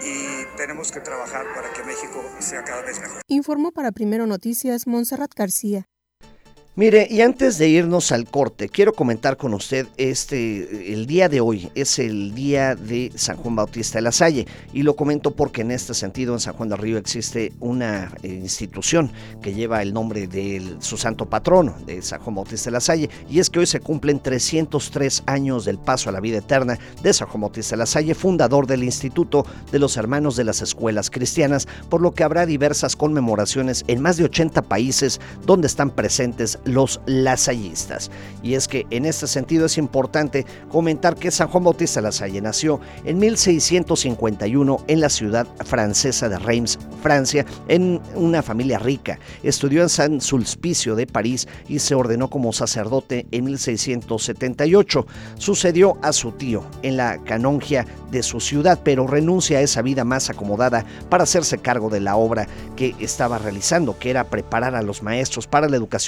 y tenemos que trabajar para que México sea cada vez mejor. Informó para Primero Noticias Montserrat García. Mire, y antes de irnos al corte, quiero comentar con usted, este, el día de hoy es el día de San Juan Bautista de la Salle, y lo comento porque en este sentido en San Juan del Río existe una eh, institución que lleva el nombre de su santo patrono, de San Juan Bautista de la Salle, y es que hoy se cumplen trescientos tres años del paso a la vida eterna de San Juan Bautista de la Salle, fundador del Instituto de los Hermanos de las Escuelas Cristianas, por lo que habrá diversas conmemoraciones en más de ochenta países donde están presentes los lasallistas. Y es que en este sentido es importante comentar que San Juan Bautista de la Salle nació en mil seiscientos cincuenta y uno en la ciudad francesa de Reims, Francia, en una familia rica. Estudió en San Sulpicio de París y se ordenó como sacerdote en mil seiscientos setenta y ocho. Sucedió a su tío en la canongia de su ciudad, pero renuncia a esa vida más acomodada para hacerse cargo de la obra que estaba realizando, que era preparar a los maestros para la educación de los niños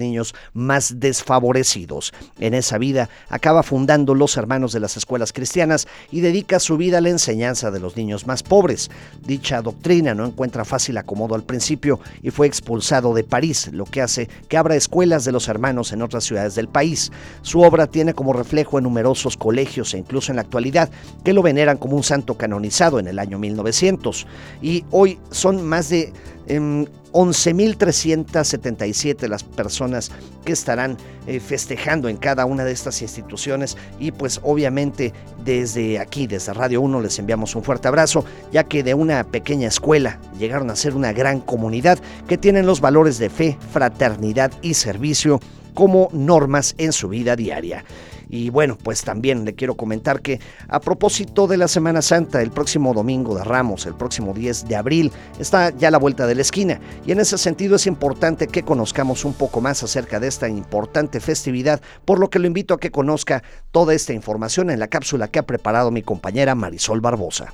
niños más desfavorecidos. En esa vida acaba fundando los Hermanos de las Escuelas Cristianas y dedica su vida a la enseñanza de los niños más pobres. Dicha doctrina no encuentra fácil acomodo al principio y fue expulsado de París, lo que hace que abra escuelas de los hermanos en otras ciudades del país. Su obra tiene como reflejo en numerosos colegios e incluso en la actualidad que lo veneran como un santo canonizado en el año mil novecientos. Y hoy son más de eh, once mil trescientas setenta y siete las personas que estarán eh, festejando en cada una de estas instituciones, y pues obviamente desde aquí, desde Radio uno, les enviamos un fuerte abrazo, ya que de una pequeña escuela llegaron a ser una gran comunidad que tienen los valores de fe, fraternidad y servicio como normas en su vida diaria. Y bueno, pues también le quiero comentar que a propósito de la Semana Santa, el próximo domingo de Ramos, el próximo diez de abril, está ya a la vuelta de la esquina. Y en ese sentido es importante que conozcamos un poco más acerca de esta importante festividad, por lo que lo invito a que conozca toda esta información en la cápsula que ha preparado mi compañera Marisol Barbosa.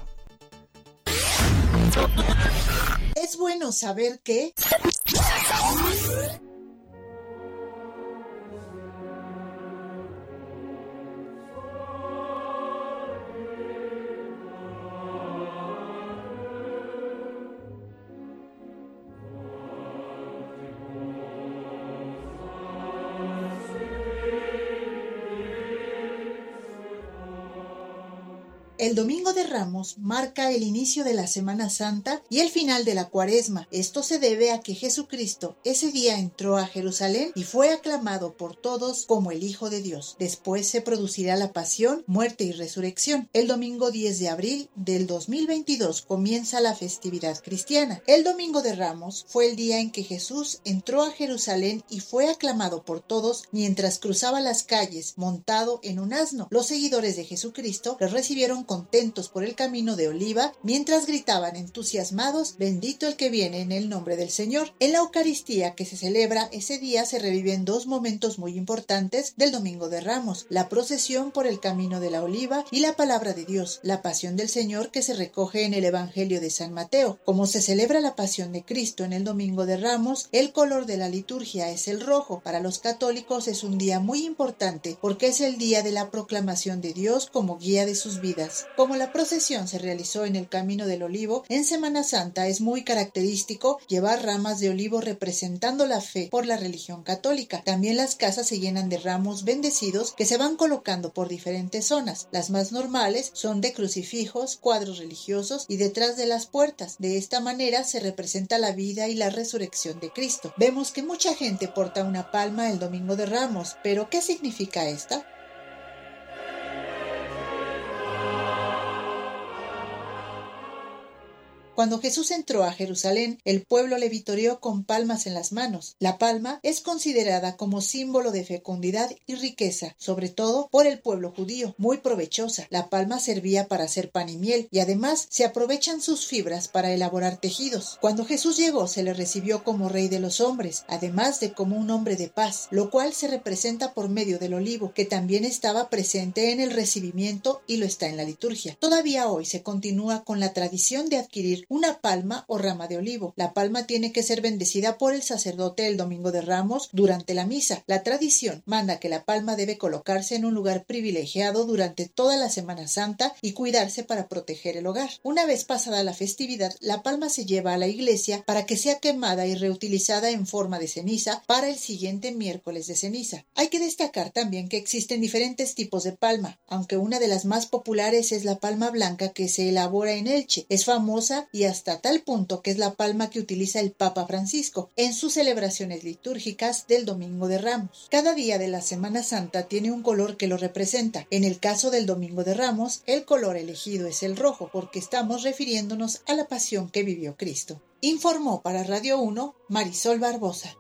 Es bueno saber que... El Domingo de Ramos marca el inicio de la Semana Santa y el final de la Cuaresma. Esto se debe a que Jesucristo ese día entró a Jerusalén y fue aclamado por todos como el Hijo de Dios. Después se producirá la pasión, muerte y resurrección. El domingo diez de abril del dos mil veintidós comienza la festividad cristiana. El Domingo de Ramos fue el día en que Jesús entró a Jerusalén y fue aclamado por todos mientras cruzaba las calles montado en un asno. Los seguidores de Jesucristo le recibieron contentos por el camino de Oliva, mientras gritaban entusiasmados: bendito el que viene en el nombre del Señor. En la Eucaristía que se celebra ese día se reviven dos momentos muy importantes del Domingo de Ramos: la procesión por el camino de la Oliva y la palabra de Dios, la pasión del Señor, que se recoge en el Evangelio de San Mateo. Como se celebra la pasión de Cristo en el Domingo de Ramos, el color de la liturgia es el rojo. Para los católicos es un día muy importante porque es el día de la proclamación de Dios como guía de sus vidas. Como la procesión se realizó en el Camino del Olivo, en Semana Santa es muy característico llevar ramas de olivo representando la fe por la religión católica. También las casas se llenan de ramos bendecidos que se van colocando por diferentes zonas. Las más normales son de crucifijos, cuadros religiosos y detrás de las puertas. De esta manera se representa la vida y la resurrección de Cristo. Vemos que mucha gente porta una palma el Domingo de Ramos, pero ¿qué significa esta? Cuando Jesús entró a Jerusalén, el pueblo le vitoreó con palmas en las manos. La palma es considerada como símbolo de fecundidad y riqueza, sobre todo por el pueblo judío, muy provechosa. La palma servía para hacer pan y miel, y además se aprovechan sus fibras para elaborar tejidos. Cuando Jesús llegó, se le recibió como rey de los hombres, además de como un hombre de paz, lo cual se representa por medio del olivo, que también estaba presente en el recibimiento y lo está en la liturgia. Todavía hoy se continúa con la tradición de adquirir una palma o rama de olivo. La palma tiene que ser bendecida por el sacerdote el Domingo de Ramos durante la misa. La tradición manda que la palma debe colocarse en un lugar privilegiado durante toda la Semana Santa y cuidarse para proteger el hogar. Una vez pasada la festividad, la palma se lleva a la iglesia para que sea quemada y reutilizada en forma de ceniza para el siguiente miércoles de ceniza. Hay que destacar también que existen diferentes tipos de palma, aunque una de las más populares es la palma blanca, que se elabora en Elche. Es famosa y hasta tal punto que es la palma que utiliza el Papa Francisco en sus celebraciones litúrgicas del Domingo de Ramos. Cada día de la Semana Santa tiene un color que lo representa. En el caso del Domingo de Ramos, el color elegido es el rojo, porque estamos refiriéndonos a la pasión que vivió Cristo. Informó para Radio uno Marisol Barbosa.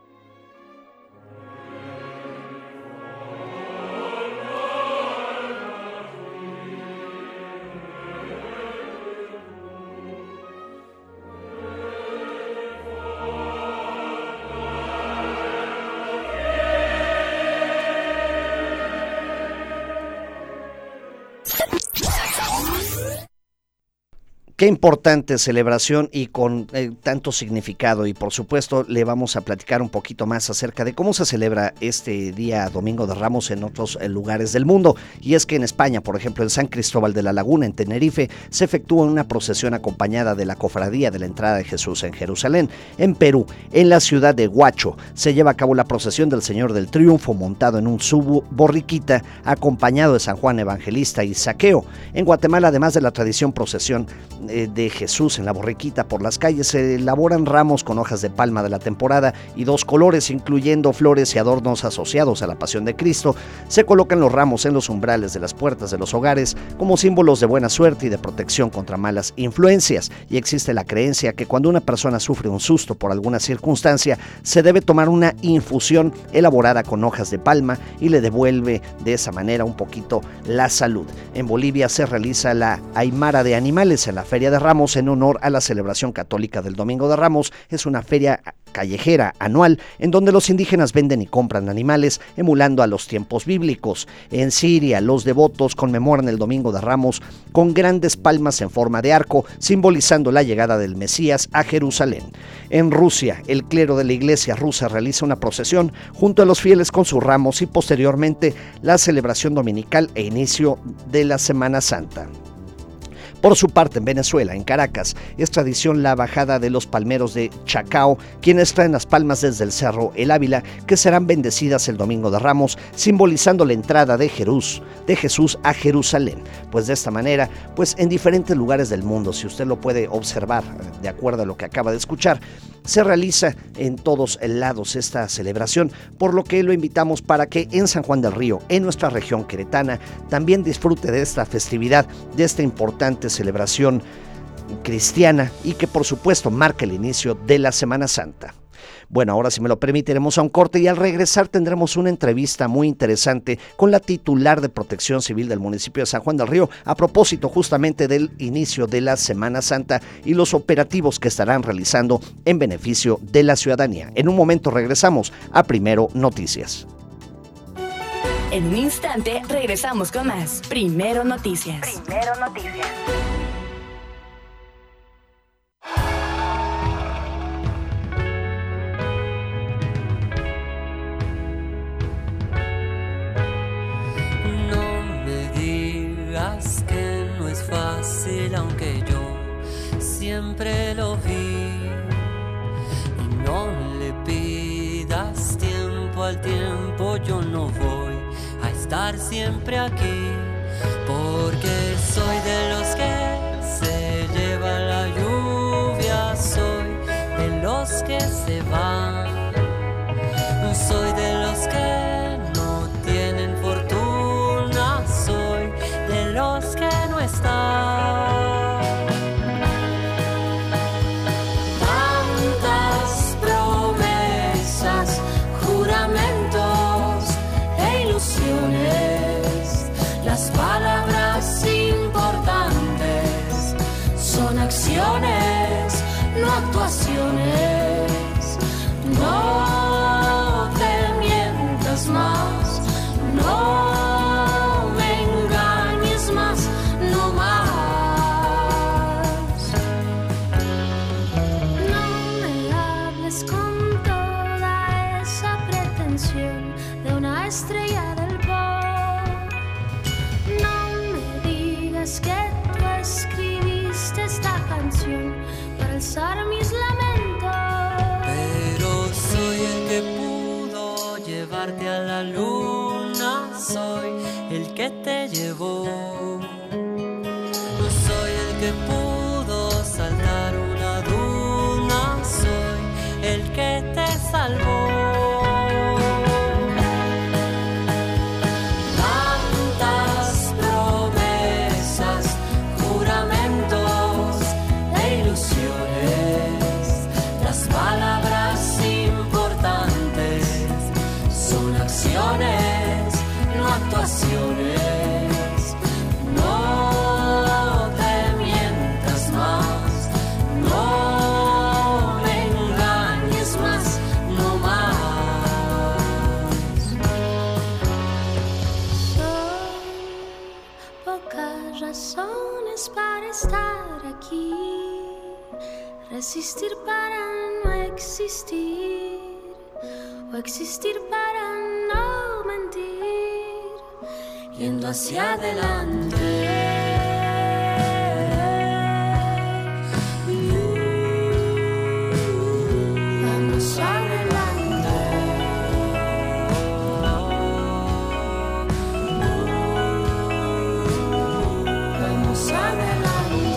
Qué importante celebración y con eh, tanto significado, y por supuesto le vamos a platicar un poquito más acerca de cómo se celebra este día Domingo de Ramos en otros eh, lugares del mundo. Y es que en España, por ejemplo, en San Cristóbal de la Laguna, en Tenerife, se efectúa una procesión acompañada de la Cofradía de la Entrada de Jesús en Jerusalén. En Perú, en la ciudad de Huacho, se lleva a cabo la procesión del Señor del Triunfo montado en un subo borriquita, acompañado de San Juan Evangelista y Zaqueo. En Guatemala, además de la tradición procesión de Jesús en la borriquita por las calles, se elaboran ramos con hojas de palma de la temporada y dos colores, incluyendo flores y adornos asociados a la Pasión de Cristo. Se colocan los ramos en los umbrales de las puertas de los hogares como símbolos de buena suerte y de protección contra malas influencias, y existe la creencia que cuando una persona sufre un susto por alguna circunstancia, se debe tomar una infusión elaborada con hojas de palma y le devuelve de esa manera un poquito la salud. En Bolivia se realiza la Aymara de Animales en la Feria de Ramos en honor a la celebración católica del Domingo de Ramos. Es una feria callejera anual en donde los indígenas venden y compran animales emulando a los tiempos bíblicos. En Siria, los devotos conmemoran el Domingo de Ramos con grandes palmas en forma de arco, simbolizando la llegada del Mesías a Jerusalén. En Rusia, el clero de la iglesia rusa realiza una procesión junto a los fieles con sus ramos y posteriormente la celebración dominical e inicio de la Semana Santa. Por su parte, en Venezuela, en Caracas, es tradición la bajada de los palmeros de Chacao, quienes traen las palmas desde el cerro El Ávila, que serán bendecidas el Domingo de Ramos, simbolizando la entrada de Jesús, de Jesús a Jerusalén. Pues de esta manera, pues en diferentes lugares del mundo, si usted lo puede observar de acuerdo a lo que acaba de escuchar, se realiza en todos lados esta celebración, por lo que lo invitamos para que en San Juan del Río, en nuestra región queretana, también disfrute de esta festividad, de esta importante celebración cristiana y que por supuesto marca el inicio de la Semana Santa. Bueno, ahora si me lo permitiremos a un corte y al regresar tendremos una entrevista muy interesante con la titular de Protección Civil del municipio de San Juan del Río a propósito justamente del inicio de la Semana Santa y los operativos que estarán realizando en beneficio de la ciudadanía. En un momento regresamos a Primero Noticias. En un instante regresamos con más Primero Noticias. Primero Noticias. Que no es fácil, aunque yo siempre lo vi. Y no le pidas tiempo al tiempo, yo no voy a estar siempre aquí, porque soy de los que se lleva la lluvia, soy de los que se van, soy de los que no tienen fortuna, soy de los que no están. Tantas promesas, juramentos e ilusiones, las palabras importantes son acciones, no actuaciones. No te mientas más, no estrella del pop. No me digas que tú escribiste esta canción para alzar mis lamentos. Pero soy el que pudo llevarte a la luna, soy el que te llevó. No soy el que pudo saltar una duna, soy el que te salvó. No actuaciones, no para no existir, o existir para no mentir, yendo hacia adelante. Vamos adelante. Vamos adelante.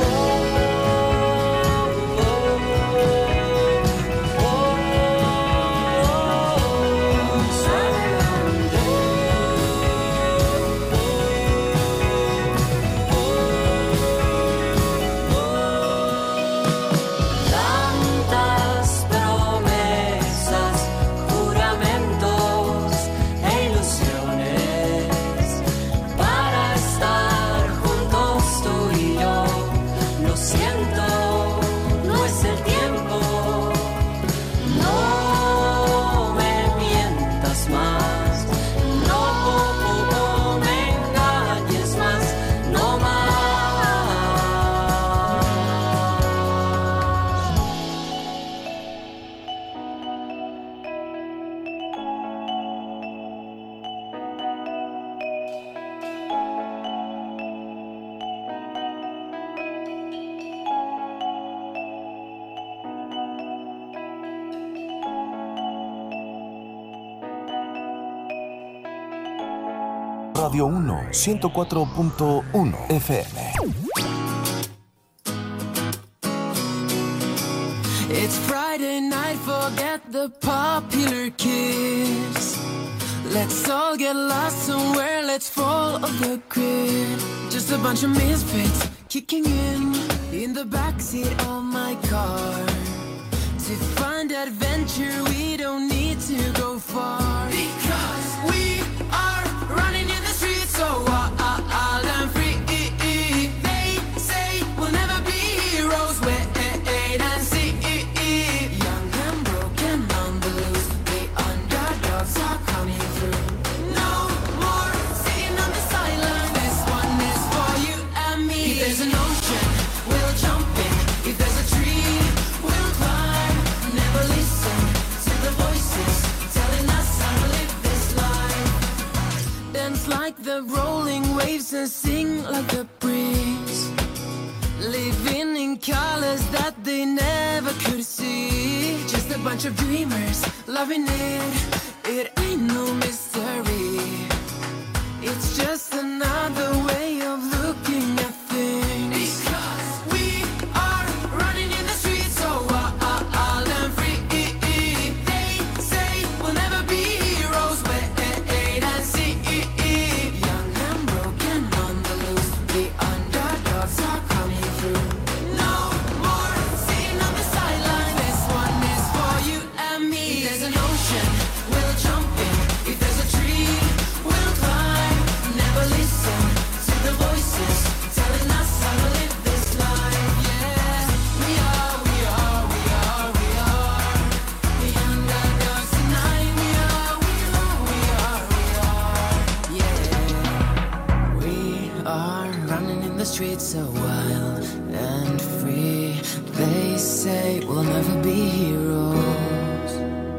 Radio uno, ciento cuatro punto uno F M. It's Friday night, forget the popular kids. Let's all get lost somewhere, let's fall off the grid. Just a bunch of misfits kicking in in the backseat of my car. To find adventure, we don't need to go far. Because we are running in the streets so wild and free. They say we'll never be heroes, wait and see. Young and broken on the loose, the underdogs are coming through. No more sitting on the sideline, this one is for you and me. If there's an ocean, we'll jump in. If there's a tree, we'll climb. Never listen to the voices telling us how to live this life. Dance like the rolling waves and sing like the breeze. Living in colors that they never could see. Just a bunch of dreamers loving it. It ain't no mystery. It's just another way of looking at things. Because we are running in the streets so wild and free. They say we'll never be heroes, wait and see. Young and broken on the loose, the underdogs are coming through. No more sitting on the sideline, this one is for you and me. If there's an ocean, we'll jump in. If there's a tree, we'll climb. Never listen to the voices telling us how to live this life. Yeah, we are, we are, we are, we are the underdogs tonight. We are, we are, we are, we are. Yeah, we are running in the streets so wild and free. They say we'll never be heroes.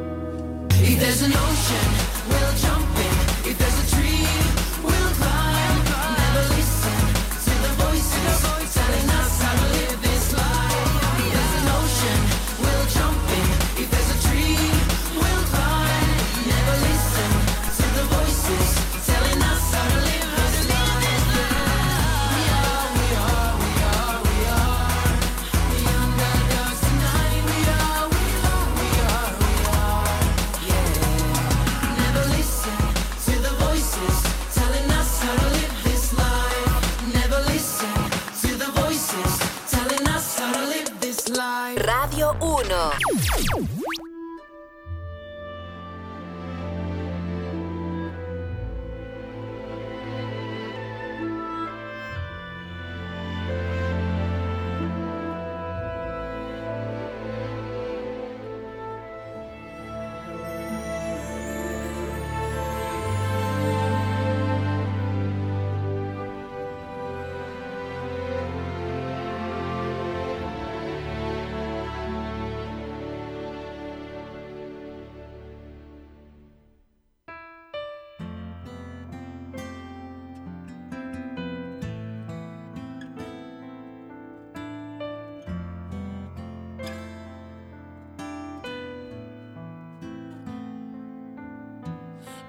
If there's an ocean, we'll jump in. If there's a tree, we'll climb. Never listen to the voices telling us how to live this life. If there's an ocean, we'll jump in. If there's a tree, we'll climb. Never listen to the voices telling us how to live this life. We are, we are, we are, we are the underdogs tonight. We are, we are, we are, we are. Yeah. Never listen to the voices telling us how to live this life. Never listen to the voices telling us how to live this life. Radio uno.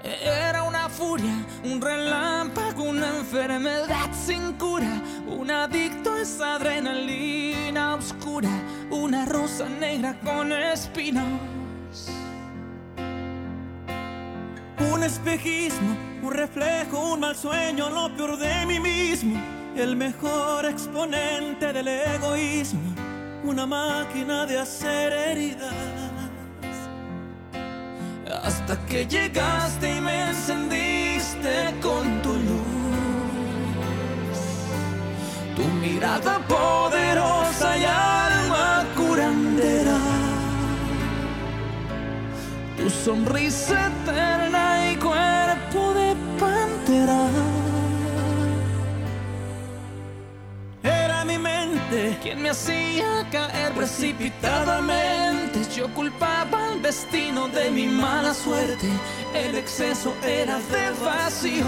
Era una furia, un relámpago, una enfermedad sin cura, un adicto a esa adrenalina oscura, una rosa negra con espinos. Un espejismo, un reflejo, un mal sueño, lo peor de mí mismo, el mejor exponente del egoísmo, una máquina de hacer heridas. Hasta que llegaste y me encendiste con tu luz, tu mirada poderosa y alma curandera, tu sonrisa eterna y cuerpo de pantera. Era mi mente quien me hacía caer precipitadamente. Yo culpaba al destino de mi mala suerte. El exceso era de vacío.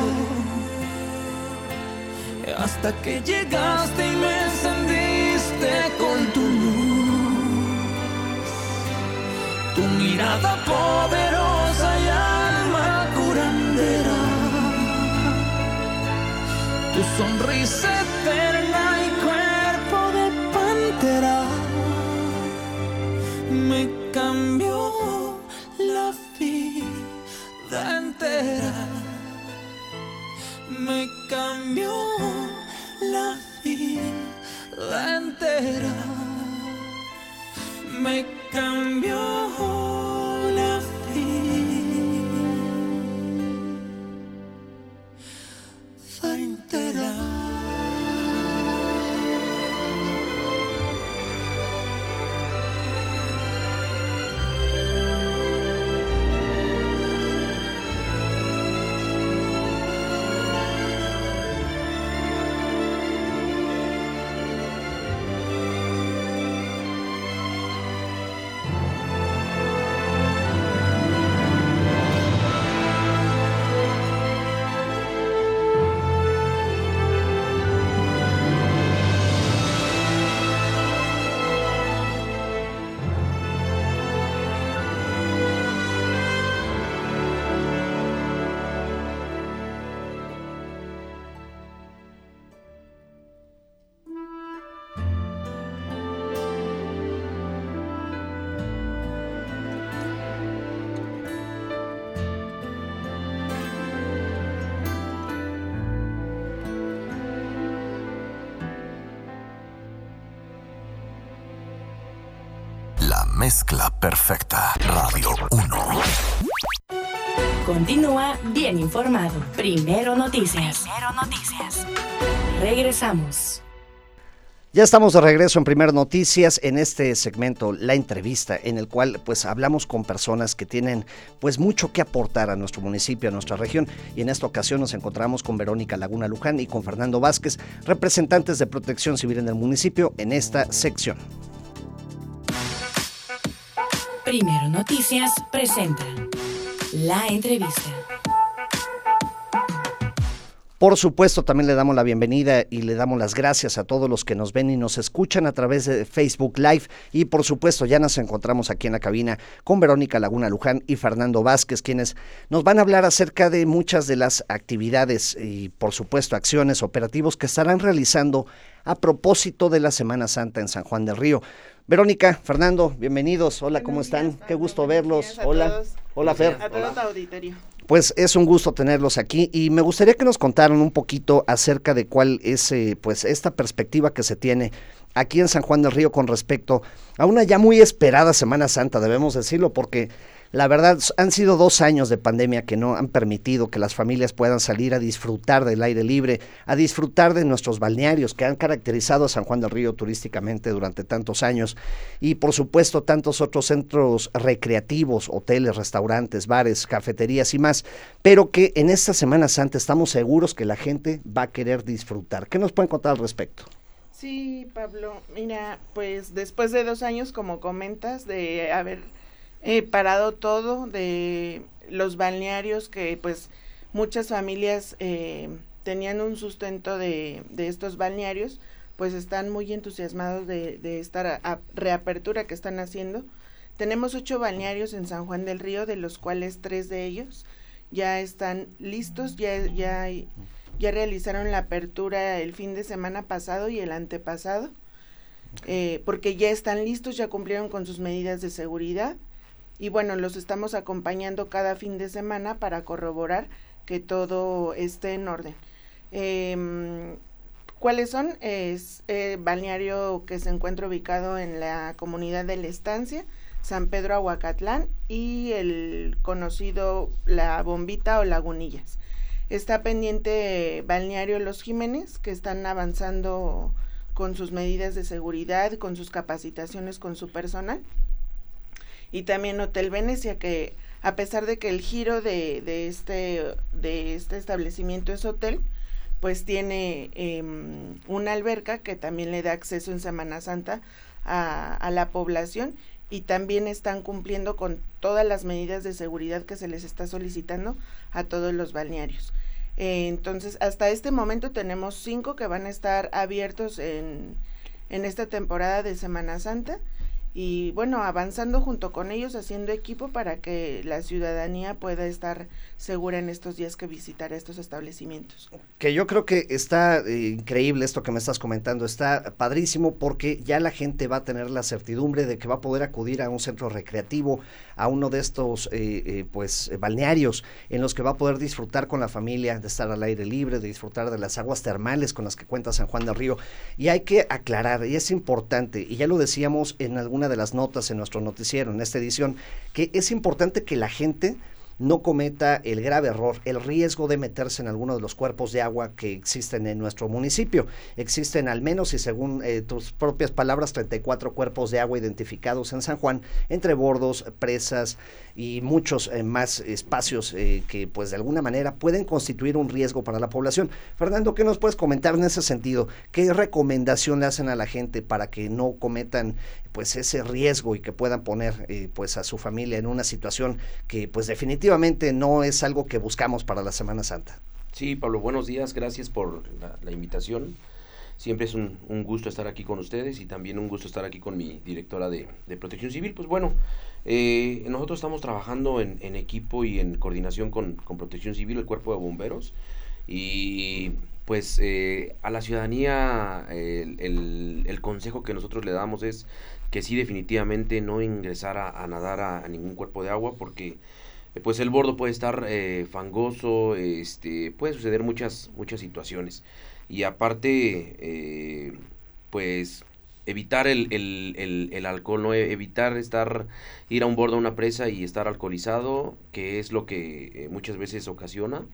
Hasta que llegaste y me encendiste con tu luz, tu mirada poderosa y alma curandera, tu sonrisa eterna y cuerpo de pantera. Me cambió la vida entera. Me cambió la vida entera. Me cambió la vida entera. Mezcla perfecta. Radio uno. Continúa bien informado. Primero Noticias. Primero Noticias. Regresamos. Ya estamos de regreso en Primero Noticias, en este segmento, la entrevista, en el cual pues hablamos con personas que tienen pues mucho que aportar a nuestro municipio, a nuestra región, y en esta ocasión nos encontramos con Verónica Laguna Luján y con Fernando Vázquez, representantes de Protección Civil en el municipio, en esta sección. Primero Noticias presenta la entrevista. Por supuesto, también le damos la bienvenida y le damos las gracias a todos los que nos ven y nos escuchan a través de Facebook Live. Y por supuesto, ya nos encontramos aquí en la cabina con Verónica Laguna Luján y Fernando Vázquez, quienes nos van a hablar acerca de muchas de las actividades y, por supuesto, acciones, operativos que estarán realizando a propósito de la Semana Santa en San Juan del Río. Verónica, Fernando, bienvenidos. Hola, Buenos ¿cómo están? Días, Qué gusto verlos. Hola, todos. Hola, Fer. A todo el auditorio. Pues es un gusto tenerlos aquí y me gustaría que nos contaran un poquito acerca de cuál es eh, pues esta perspectiva que se tiene aquí en San Juan del Río con respecto a una ya muy esperada Semana Santa, debemos decirlo, porque la verdad han sido dos años de pandemia que no han permitido que las familias puedan salir a disfrutar del aire libre, a disfrutar de nuestros balnearios que han caracterizado a San Juan del Río turísticamente durante tantos años, y por supuesto tantos otros centros recreativos, hoteles, restaurantes, bares, cafeterías y más, pero que en esta Semana Santa estamos seguros que la gente va a querer disfrutar. ¿Qué nos pueden contar al respecto? Sí, Pablo, mira, pues después de dos años, como comentas, de haber eh, parado todo, de los balnearios que pues muchas familias eh, tenían un sustento de, de estos balnearios, pues están muy entusiasmados de, de esta a, reapertura que están haciendo. Tenemos ocho balnearios en San Juan del Río, de los cuales tres de ellos ya están listos, ya, ya, ya realizaron la apertura el fin de semana pasado y el antepasado, eh, porque ya están listos, ya cumplieron con sus medidas de seguridad, y bueno, los estamos acompañando cada fin de semana para corroborar que todo esté en orden. Eh, ¿Cuáles son? Es eh, balneario que se encuentra ubicado en la comunidad de La Estancia, San Pedro Aguacatlán y el conocido La Bombita o Lagunillas. Está pendiente balneario Los Jiménez, que están avanzando con sus medidas de seguridad, con sus capacitaciones con su personal. Y también Hotel Venecia, que a pesar de que el giro de, de, este, de este establecimiento es hotel, pues tiene eh, una alberca que también le da acceso en Semana Santa a, a la población, y también están cumpliendo con todas las medidas de seguridad que se les está solicitando a todos los balnearios. Eh, entonces, hasta este momento tenemos cinco que van a estar abiertos en, en esta temporada de Semana Santa, y bueno, avanzando junto con ellos, haciendo equipo para que la ciudadanía pueda estar segura en estos días que visitará estos establecimientos. Que yo creo que está eh, increíble esto que me estás comentando, está padrísimo, porque ya la gente va a tener la certidumbre de que va a poder acudir a un centro recreativo, a uno de estos eh, eh, pues balnearios en los que va a poder disfrutar con la familia, de estar al aire libre, de disfrutar de las aguas termales con las que cuenta San Juan del Río. Y hay que aclarar, y es importante, y ya lo decíamos en alguna de las notas en nuestro noticiero, en esta edición, que es importante que la gente no cometa el grave error, el riesgo de meterse en alguno de los cuerpos de agua que existen en nuestro municipio. Existen al menos, y según eh, tus propias palabras, treinta y cuatro cuerpos de agua identificados en San Juan, entre bordos, presas y muchos eh, más espacios eh, que pues de alguna manera pueden constituir un riesgo para la población. Fernando, ¿qué nos puedes comentar en ese sentido? ¿Qué recomendación le hacen a la gente para que no cometan pues ese riesgo y que puedan poner eh, pues a su familia en una situación que pues definitivamente no es algo que buscamos para la Semana Santa? Sí, Pablo, buenos días, gracias por la, la invitación. Siempre es un, un gusto estar aquí con ustedes, y también un gusto estar aquí con mi directora de, de Protección Civil. Pues bueno, eh, nosotros estamos trabajando en, en equipo y en coordinación con, con Protección Civil, el Cuerpo de Bomberos, y pues eh, a la ciudadanía el, el, el consejo que nosotros le damos es que sí, definitivamente no ingresar a, a nadar a, a ningún cuerpo de agua, porque eh, pues el bordo puede estar eh, fangoso, este, puede suceder muchas, muchas situaciones. Y aparte, eh, pues evitar el, el, el, el alcohol, ¿no? Evitar estar, ir a un bordo, a una presa y estar alcoholizado, que es lo que eh, muchas veces ocasiona.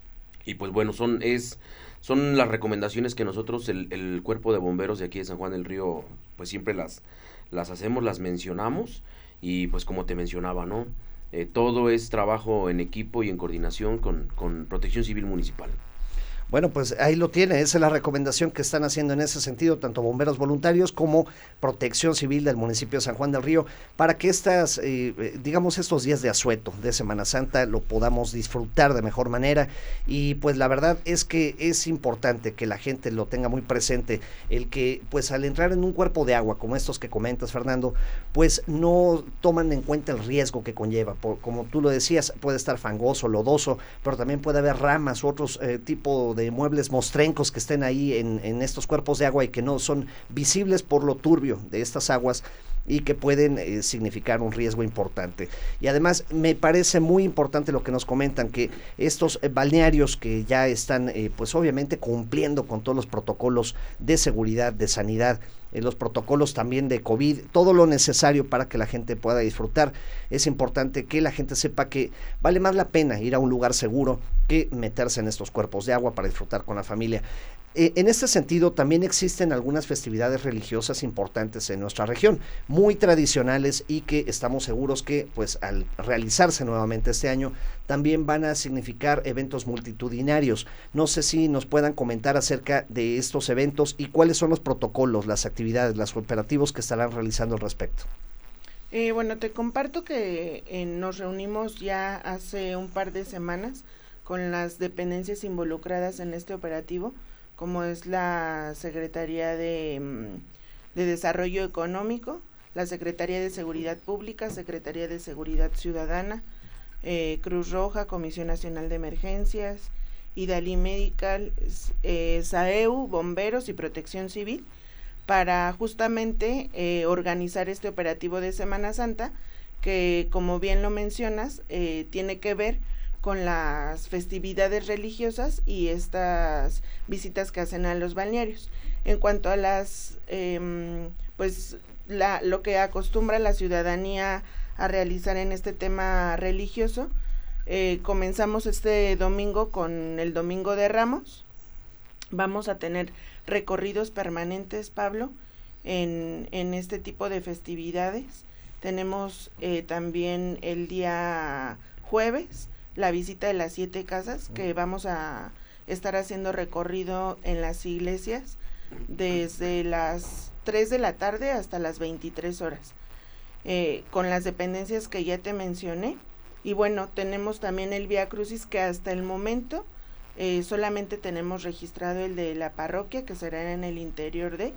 Y pues bueno, son es son las recomendaciones que nosotros, el, el Cuerpo de Bomberos de aquí de San Juan del Río, pues siempre las, las hacemos, las mencionamos, y pues como te mencionaba, ¿no? Eh, todo es trabajo en equipo y en coordinación con, con Protección Civil Municipal. Bueno, pues ahí lo tiene, esa es la recomendación que están haciendo en ese sentido, tanto bomberos voluntarios como Protección Civil del municipio de San Juan del Río, para que estas, eh, digamos, estos días de asueto de Semana Santa lo podamos disfrutar de mejor manera. Y pues la verdad es que es importante que la gente lo tenga muy presente, el que pues al entrar en un cuerpo de agua como estos que comentas, Fernando, pues no toman en cuenta el riesgo que conlleva. Por, como tú lo decías, puede estar fangoso, lodoso, pero también puede haber ramas u otros eh, tipo de de muebles mostrencos que estén ahí en, en estos cuerpos de agua y que no son visibles por lo turbio de estas aguas, y que pueden eh, significar un riesgo importante. Y además me parece muy importante lo que nos comentan, que estos eh, balnearios que ya están eh, pues obviamente cumpliendo con todos los protocolos de seguridad, de sanidad, eh, los protocolos también de COVID, todo lo necesario para que la gente pueda disfrutar. Es importante que la gente sepa que vale más la pena ir a un lugar seguro que meterse en estos cuerpos de agua para disfrutar con la familia. Eh, en este sentido, también existen algunas festividades religiosas importantes en nuestra región, muy tradicionales, y que estamos seguros que, pues, al realizarse nuevamente este año, también van a significar eventos multitudinarios. No sé si nos puedan comentar acerca de estos eventos y cuáles son los protocolos, las actividades, los operativos que estarán realizando al respecto. Eh, bueno, te comparto que eh, nos reunimos ya hace un par de semanas con las dependencias involucradas en este operativo, como es la Secretaría de, de Desarrollo Económico, la Secretaría de Seguridad Pública, Secretaría de Seguridad Ciudadana, eh, Cruz Roja, Comisión Nacional de Emergencias, Idalí Medical, eh, SAEU, Bomberos y Protección Civil, para justamente eh, organizar este operativo de Semana Santa, que como bien lo mencionas, eh, tiene que ver con las festividades religiosas y estas visitas que hacen a los balnearios. En cuanto a las, eh, pues la, lo que acostumbra la ciudadanía a realizar en este tema religioso, eh, comenzamos este domingo con el Domingo de Ramos. Vamos a tener recorridos permanentes, Pablo, en, en este tipo de festividades. Tenemos eh, también el día jueves la visita de las siete casas, que vamos a estar haciendo recorrido en las iglesias desde las tres de la tarde hasta las veintitrés horas, eh, con las dependencias que ya te mencioné. Y bueno, tenemos también el Vía Crucis, que hasta el momento eh, solamente tenemos registrado el de la parroquia, que será en el interior de...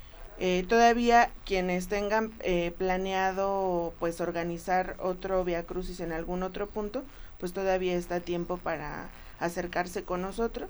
Eh, todavía quienes tengan eh, planeado pues organizar otro Vía Crucis en algún otro punto, pues todavía está tiempo para acercarse con nosotros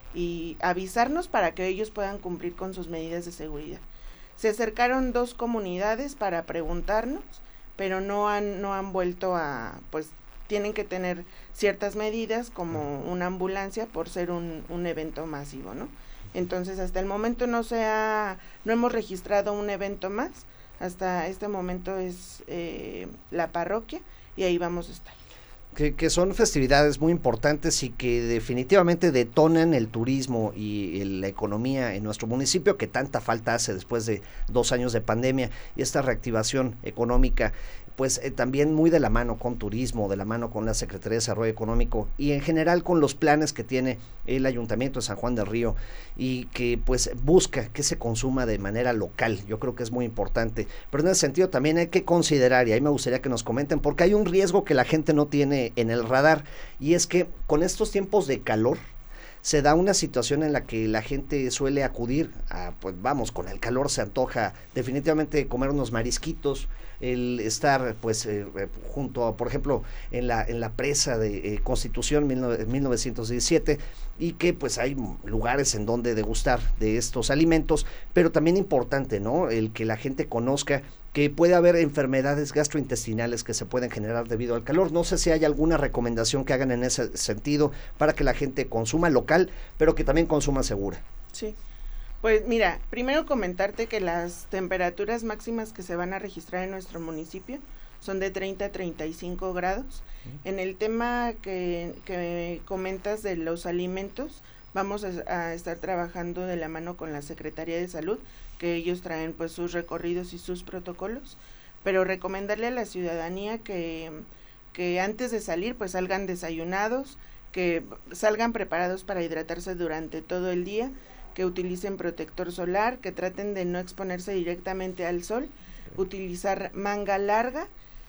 y avisarnos para que ellos puedan cumplir con sus medidas de seguridad. Se acercaron dos comunidades para preguntarnos, pero no han no han vuelto a, pues tienen que tener ciertas medidas como una ambulancia por ser un, un evento masivo, ¿no? Entonces hasta el momento no se ha, no hemos registrado un evento más, hasta este momento es eh, la parroquia y ahí vamos a estar. Que, que son festividades muy importantes y que definitivamente detonan el turismo y el, la economía en nuestro municipio, que tanta falta hace después de dos años de pandemia, y esta reactivación económica, pues eh, también muy de la mano con turismo, de la mano con la Secretaría de Desarrollo Económico y en general con los planes que tiene el Ayuntamiento de San Juan del Río, y que pues busca que se consuma de manera local. Yo creo que es muy importante, pero en ese sentido también hay que considerar, y ahí me gustaría que nos comenten, porque hay un riesgo que la gente no tiene en el radar, y es que con estos tiempos de calor se da una situación en la que la gente suele acudir a, pues vamos, con el calor se antoja definitivamente comer unos marisquitos, el estar pues eh, junto a, por ejemplo, en la en la presa de eh, Constitución mil novecientos diecisiete, y que pues hay lugares en donde degustar de estos alimentos, pero también importante, ¿no?, el que la gente conozca que puede haber enfermedades gastrointestinales que se pueden generar debido al calor. No sé si hay alguna recomendación que hagan en ese sentido para que la gente consuma local, pero que también consuma segura. Sí, pues mira, primero comentarte que las temperaturas máximas que se van a registrar en nuestro municipio son de treinta a treinta y cinco grados. En el tema que, que comentas de los alimentos, vamos a, a estar trabajando de la mano con la Secretaría de Salud, que ellos traen pues sus recorridos y sus protocolos, pero recomendarle a la ciudadanía que, que antes de salir pues salgan desayunados, que salgan preparados para hidratarse durante todo el día, que utilicen protector solar, que traten de no exponerse directamente al sol, utilizar manga larga,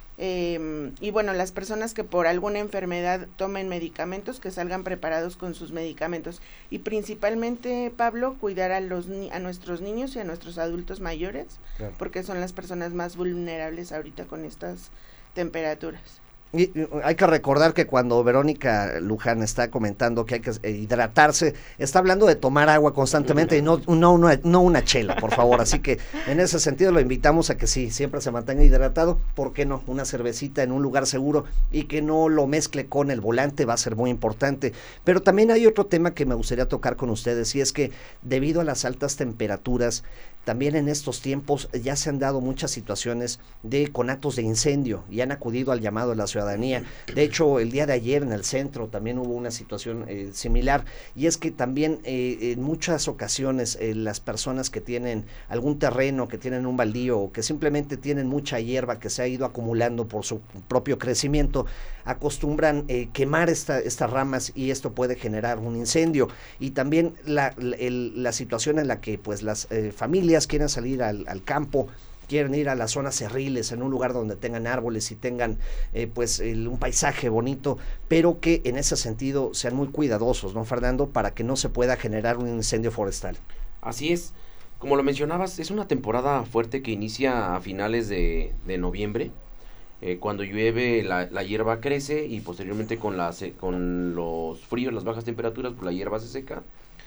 eh, y bueno, las personas que por alguna enfermedad tomen medicamentos, que salgan preparados con sus medicamentos, y principalmente, Pablo, cuidar a los a nuestros niños y a nuestros adultos mayores, claro, porque son las personas más vulnerables ahorita con estas temperaturas. Y hay que recordar que cuando Verónica Luján está comentando que hay que hidratarse, está hablando de tomar agua constantemente y no, no, una, no una chela, por favor. Así que en ese sentido lo invitamos a que sí, siempre se mantenga hidratado. ¿Por qué no? Una cervecita en un lugar seguro y que no lo mezcle con el volante va a ser muy importante. Pero también hay otro tema que me gustaría tocar con ustedes, y es que debido a las altas temperaturas, también en estos tiempos ya se han dado muchas situaciones de conatos de incendio y han acudido al llamado de la ciudadanía. De hecho, el día de ayer en el centro también hubo una situación eh, similar, y es que también eh, en muchas ocasiones eh, las personas que tienen algún terreno, que tienen un baldío o que simplemente tienen mucha hierba que se ha ido acumulando por su propio crecimiento, acostumbran eh, quemar esta, estas ramas, y esto puede generar un incendio. Y también la, la, el, la situación en la que pues las eh, familias quieren salir al, al campo, quieren ir a las zonas cerriles, en un lugar donde tengan árboles y tengan eh, pues el, un paisaje bonito, pero que en ese sentido sean muy cuidadosos, ¿no, Fernando?, para que no se pueda generar un incendio forestal. Así es, como lo mencionabas, es una temporada fuerte que inicia a finales de, de noviembre. Eh, cuando llueve la, la hierba crece y posteriormente con, la, con los fríos, las bajas temperaturas, pues la hierba se seca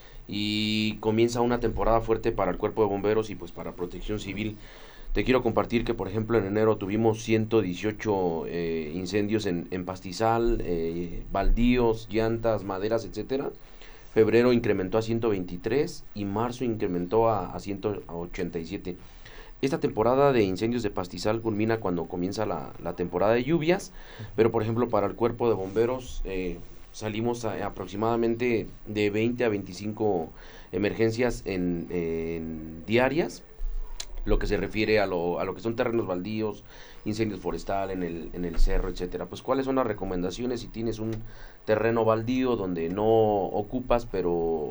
y comienza una temporada fuerte para el Cuerpo de Bomberos y pues para Protección Civil. Te quiero compartir que, por ejemplo, en enero tuvimos ciento dieciocho eh, incendios en, en pastizal, eh, baldíos, llantas, maderas, etcétera. Febrero incrementó a ciento veintitrés y marzo incrementó a, a ciento ochenta y siete. Esta temporada de incendios de pastizal culmina cuando comienza la, la temporada de lluvias, pero por ejemplo para el Cuerpo de Bomberos eh, salimos a, aproximadamente de veinte a veinticinco emergencias en, en diarias, lo que se refiere a lo, a lo que son terrenos baldíos, incendios forestal en el, en el cerro, etcétera. Pues cuáles son las recomendaciones si tienes un terreno baldío donde no ocupas, pero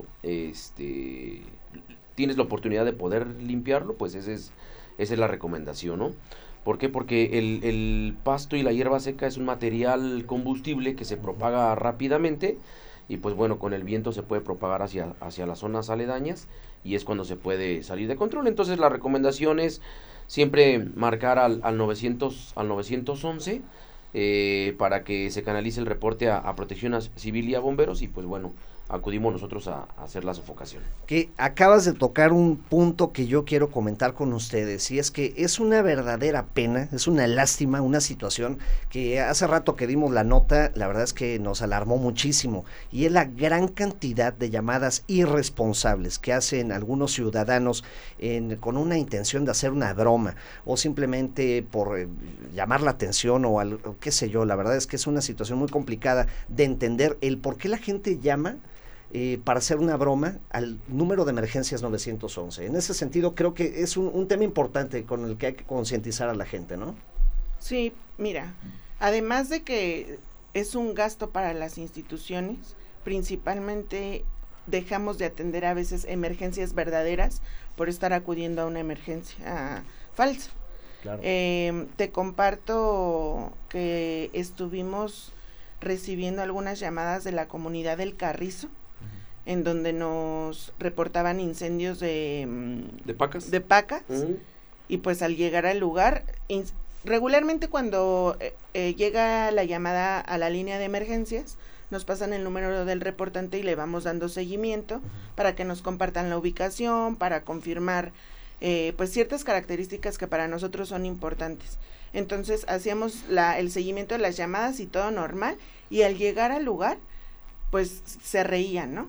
este tienes la oportunidad de poder limpiarlo, pues ese es Esa es la recomendación, ¿no? ¿Por qué? Porque el, el pasto y la hierba seca es un material combustible que se propaga rápidamente y pues bueno, con el viento se puede propagar hacia, hacia las zonas aledañas y es cuando se puede salir de control. Entonces la recomendación es siempre marcar al, al, novecientos, al novecientos once eh, para que se canalice el reporte a, a Protección Civil y a bomberos y pues bueno, acudimos nosotros a, a hacer la sofocación. Que acabas de tocar un punto que yo quiero comentar con ustedes, y es que es una verdadera pena, es una lástima, una situación que hace rato que dimos la nota, la verdad es que nos alarmó muchísimo, y es la gran cantidad de llamadas irresponsables que hacen algunos ciudadanos en, con una intención de hacer una broma, o simplemente por eh, llamar la atención, o, al, o qué sé yo. La verdad es que es una situación muy complicada de entender el por qué la gente llama Eh, para hacer una broma al número de emergencias novecientos once. En ese sentido creo que es un, un tema importante con el que hay que concientizar a la gente, ¿no? Sí, mira, además de que es un gasto para las instituciones, principalmente dejamos de atender a veces emergencias verdaderas por estar acudiendo a una emergencia falsa. Claro. Eh, te comparto que estuvimos recibiendo algunas llamadas de la comunidad del Carrizo, en donde nos reportaban incendios de de pacas, de pacas uh-huh. Y pues al llegar al lugar, in, regularmente cuando eh, eh, llega la llamada a la línea de emergencias, nos pasan el número del reportante y le vamos dando seguimiento uh-huh. para que nos compartan la ubicación, para confirmar eh, pues ciertas características que para nosotros son importantes. Entonces hacíamos la, el seguimiento de las llamadas y todo normal, y al llegar al lugar pues se reían, ¿no?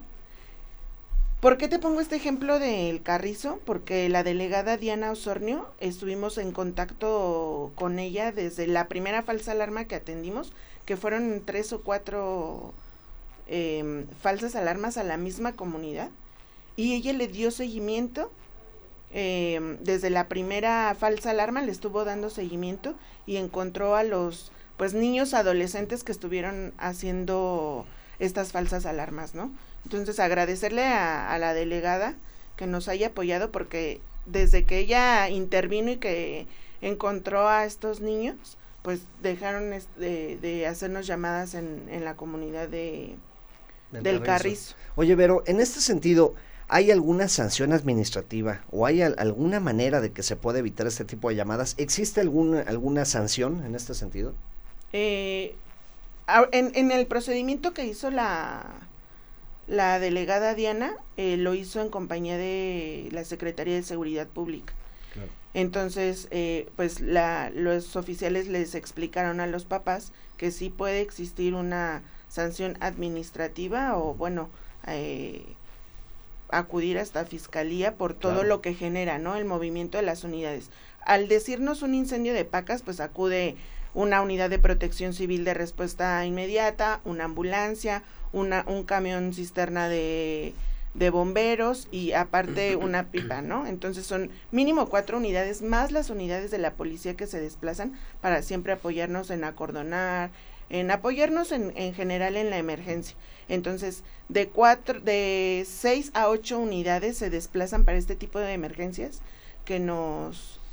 ¿Por qué te pongo este ejemplo del Carrizo? Porque la delegada Diana Osornio, estuvimos en contacto con ella desde la primera falsa alarma que atendimos, que fueron tres o cuatro eh, falsas alarmas a la misma comunidad, y ella le dio seguimiento, eh, desde la primera falsa alarma le estuvo dando seguimiento y encontró a los pues niños adolescentes que estuvieron haciendo estas falsas alarmas, ¿no? Entonces agradecerle a, a la delegada que nos haya apoyado, porque desde que ella intervino y que encontró a estos niños, pues dejaron de, de hacernos llamadas en, en la comunidad de, del, del Carrizo. Carrizo. Oye, Vero, en este sentido, ¿hay alguna sanción administrativa o hay al, alguna manera de que se pueda evitar este tipo de llamadas? ¿Existe alguna, alguna sanción en este sentido? Eh, en, en el procedimiento que hizo la... La delegada Diana eh, lo hizo en compañía de la Secretaría de Seguridad Pública. Claro. Entonces, eh, pues la, los oficiales les explicaron a los papás que sí puede existir una sanción administrativa o, bueno, eh, acudir hasta Fiscalía por todo claro. lo que genera, ¿no? El movimiento de las unidades. Al decirnos un incendio de pacas, pues acude una unidad de protección civil de respuesta inmediata, una ambulancia, una un camión cisterna de, de bomberos y aparte una pipa, ¿no? Entonces son mínimo cuatro unidades más las unidades de la policía que se desplazan para siempre apoyarnos en acordonar, en apoyarnos en, en general en la emergencia. Entonces, de cuatro, de seis a ocho unidades se desplazan para este tipo de emergencias que nos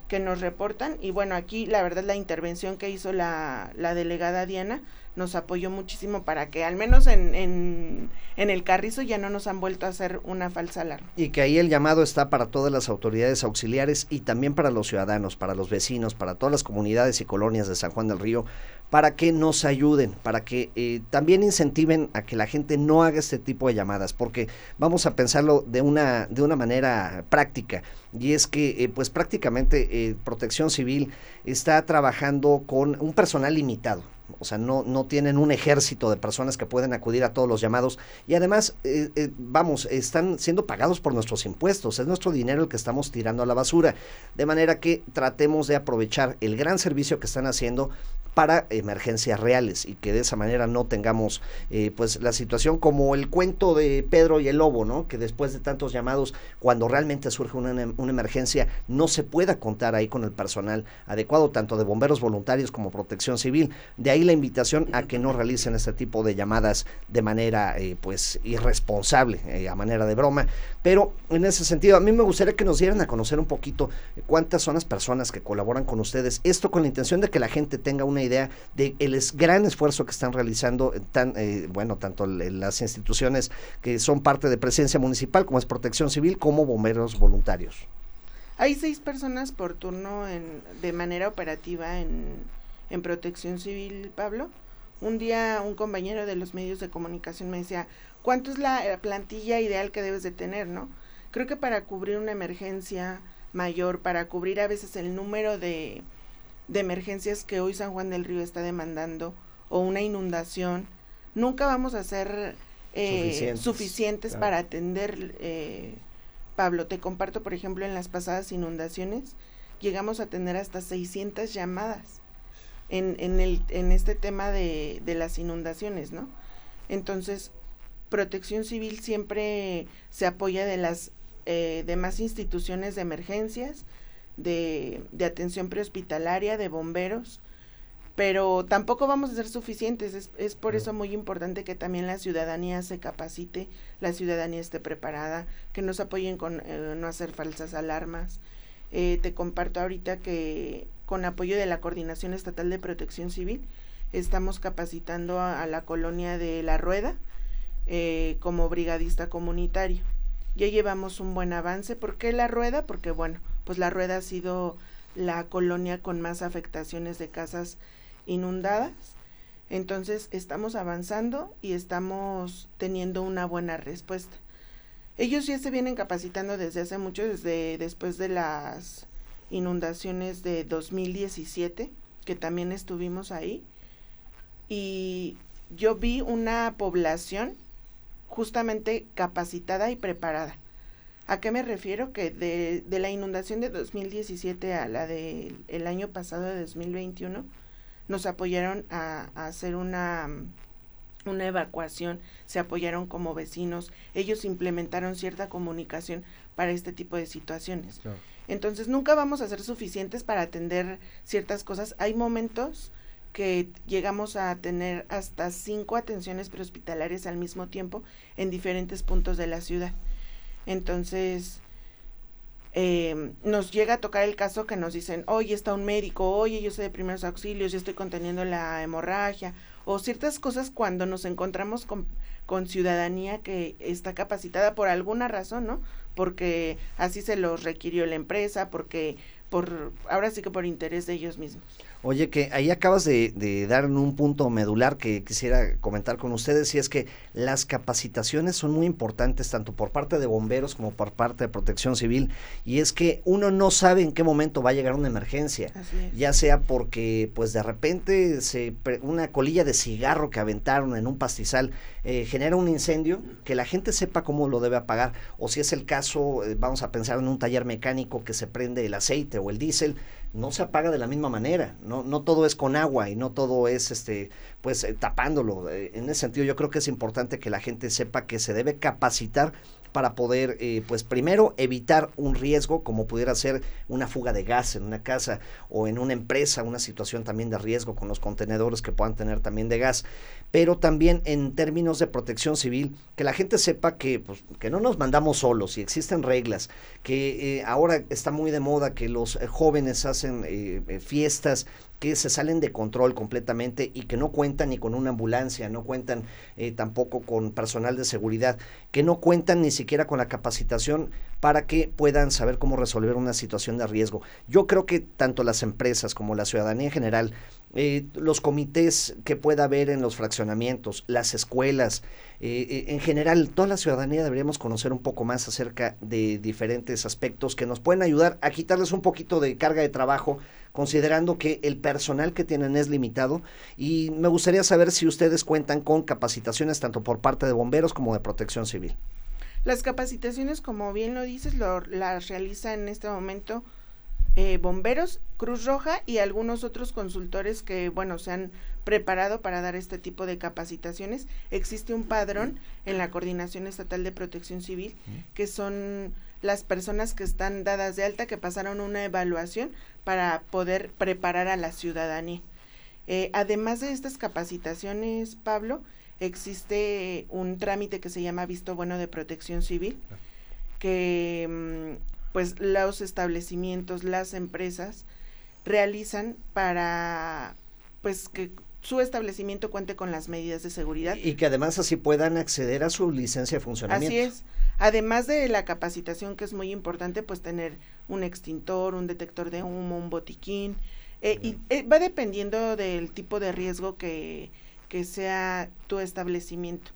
que nos reportan, y bueno, aquí la verdad la intervención que hizo la, la delegada Diana nos apoyó muchísimo para que al menos en, en, en el Carrizo ya no nos han vuelto a hacer una falsa alarma. Y que ahí el llamado está para todas las autoridades auxiliares y también para los ciudadanos, para los vecinos, para todas las comunidades y colonias de San Juan del Río, para que nos ayuden, para que eh, también incentiven a que la gente no haga este tipo de llamadas, porque vamos a pensarlo de una, de una manera práctica, y es que eh, pues prácticamente eh, Protección Civil está trabajando con un personal limitado. O sea, no, no tienen un ejército de personas que pueden acudir a todos los llamados, y además, eh, eh, vamos, están siendo pagados por nuestros impuestos, es nuestro dinero el que estamos tirando a la basura, de manera que tratemos de aprovechar el gran servicio que están haciendo para emergencias reales, y que de esa manera no tengamos eh, pues la situación como el cuento de Pedro y el lobo, ¿no? Que después de tantos llamados, cuando realmente surge una, una emergencia, no se pueda contar ahí con el personal adecuado, tanto de bomberos voluntarios como Protección Civil. De ahí la invitación a que no realicen este tipo de llamadas de manera eh, pues irresponsable, eh, a manera de broma. Pero en ese sentido, a mí me gustaría que nos dieran a conocer un poquito cuántas son las personas que colaboran con ustedes, esto con la intención de que la gente tenga una idea de el es, gran esfuerzo que están realizando tan eh, bueno, tanto las instituciones que son parte de Presencia Municipal, como es Protección Civil, como bomberos voluntarios. Hay seis personas por turno en, de manera operativa en, en Protección Civil, Pablo. Un día un compañero de los medios de comunicación me decía, ¿cuánto es la, la plantilla ideal que debes de tener, no? Creo que para cubrir una emergencia mayor, para cubrir a veces el número de de emergencias que hoy San Juan del Río está demandando, o una inundación, nunca vamos a ser eh, suficientes, suficientes claro. para atender, eh, Pablo, te comparto, por ejemplo, en las pasadas inundaciones, llegamos a tener hasta seiscientas llamadas en, en, el, en este tema de, de las inundaciones, ¿no? Entonces, Protección Civil siempre se apoya de las eh, demás instituciones de emergencias, De, de atención prehospitalaria, de bomberos, pero tampoco vamos a ser suficientes, es, es por eso muy importante que también la ciudadanía se capacite, la ciudadanía esté preparada, que nos apoyen con eh, no hacer falsas alarmas. Eh, te comparto ahorita que con apoyo de la Coordinación Estatal de Protección Civil, estamos capacitando a, a la colonia de La Rueda eh, como brigadista comunitario. Ya llevamos un buen avance. ¿Por qué La Rueda? Porque bueno, pues La Rueda ha sido la colonia con más afectaciones de casas inundadas. Entonces estamos avanzando y estamos teniendo una buena respuesta. Ellos ya se vienen capacitando desde hace mucho, desde después de las inundaciones de dos mil diecisiete, que también estuvimos ahí, y yo vi una población justamente capacitada y preparada. ¿A qué me refiero? Que de, de la inundación de dos mil diecisiete a la del el año pasado de dos mil veintiuno, nos apoyaron a, a hacer una, una evacuación, se apoyaron como vecinos, ellos implementaron cierta comunicación para este tipo de situaciones. Claro. Entonces nunca vamos a ser suficientes para atender ciertas cosas. Hay momentos que llegamos a tener hasta cinco atenciones prehospitalarias al mismo tiempo en diferentes puntos de la ciudad. Entonces, eh, nos llega a tocar el caso que nos dicen, oye, está un médico, oye, yo sé de primeros auxilios, yo estoy conteniendo la hemorragia, o ciertas cosas cuando nos encontramos con, con ciudadanía que está capacitada por alguna razón, ¿no? Porque así se los requirió la empresa, porque por ahora sí que por interés de ellos mismos. Oye, que ahí acabas de, de dar un punto medular que quisiera comentar con ustedes, y es que las capacitaciones son muy importantes tanto por parte de bomberos como por parte de Protección Civil, y es que uno no sabe en qué momento va a llegar una emergencia, ya sea porque pues de repente se una colilla de cigarro que aventaron en un pastizal eh, genera un incendio, que la gente sepa cómo lo debe apagar, o si es el caso, eh, vamos a pensar en un taller mecánico que se prende el aceite o el diésel, no se apaga de la misma manera, no no todo es con agua y no todo es este pues eh, tapándolo. Eh, en ese sentido yo creo que es importante que la gente sepa que se debe capacitar para poder, eh, pues primero, evitar un riesgo como pudiera ser una fuga de gas en una casa o en una empresa, una situación también de riesgo con los contenedores que puedan tener también de gas, pero también en términos de protección civil, que la gente sepa que, pues, que no nos mandamos solos y existen reglas, que eh, ahora está muy de moda que los eh, jóvenes hacen eh, eh, fiestas que se salen de control completamente y que no cuentan ni con una ambulancia, no cuentan eh, tampoco con personal de seguridad, que no cuentan ni siquiera con la capacitación para que puedan saber cómo resolver una situación de riesgo. Yo creo que tanto las empresas como la ciudadanía en general, eh, los comités que pueda haber en los fraccionamientos, las escuelas, eh, eh, en general, toda la ciudadanía deberíamos conocer un poco más acerca de diferentes aspectos que nos pueden ayudar a quitarles un poquito de carga de trabajo, considerando que el personal que tienen es limitado, y me gustaría saber si ustedes cuentan con capacitaciones tanto por parte de bomberos como de protección civil. Las capacitaciones, como bien lo dices, lo, las realiza en este momento eh, bomberos, Cruz Roja y algunos otros consultores que, bueno, se han preparado para dar este tipo de capacitaciones. Existe un padrón en la Coordinación Estatal de Protección Civil, que son las personas que están dadas de alta, que pasaron una evaluación para poder preparar a la ciudadanía. Eh, además de estas capacitaciones, Pablo, existe un trámite que se llama Visto Bueno de Protección Civil, que pues los establecimientos, las empresas realizan para pues que su establecimiento cuente con las medidas de seguridad. Y que además así puedan acceder a su licencia de funcionamiento. Así es. Además de la capacitación, que es muy importante, pues tener un extintor, un detector de humo, un botiquín, eh, y eh, va dependiendo del tipo de riesgo que, que sea tu establecimiento.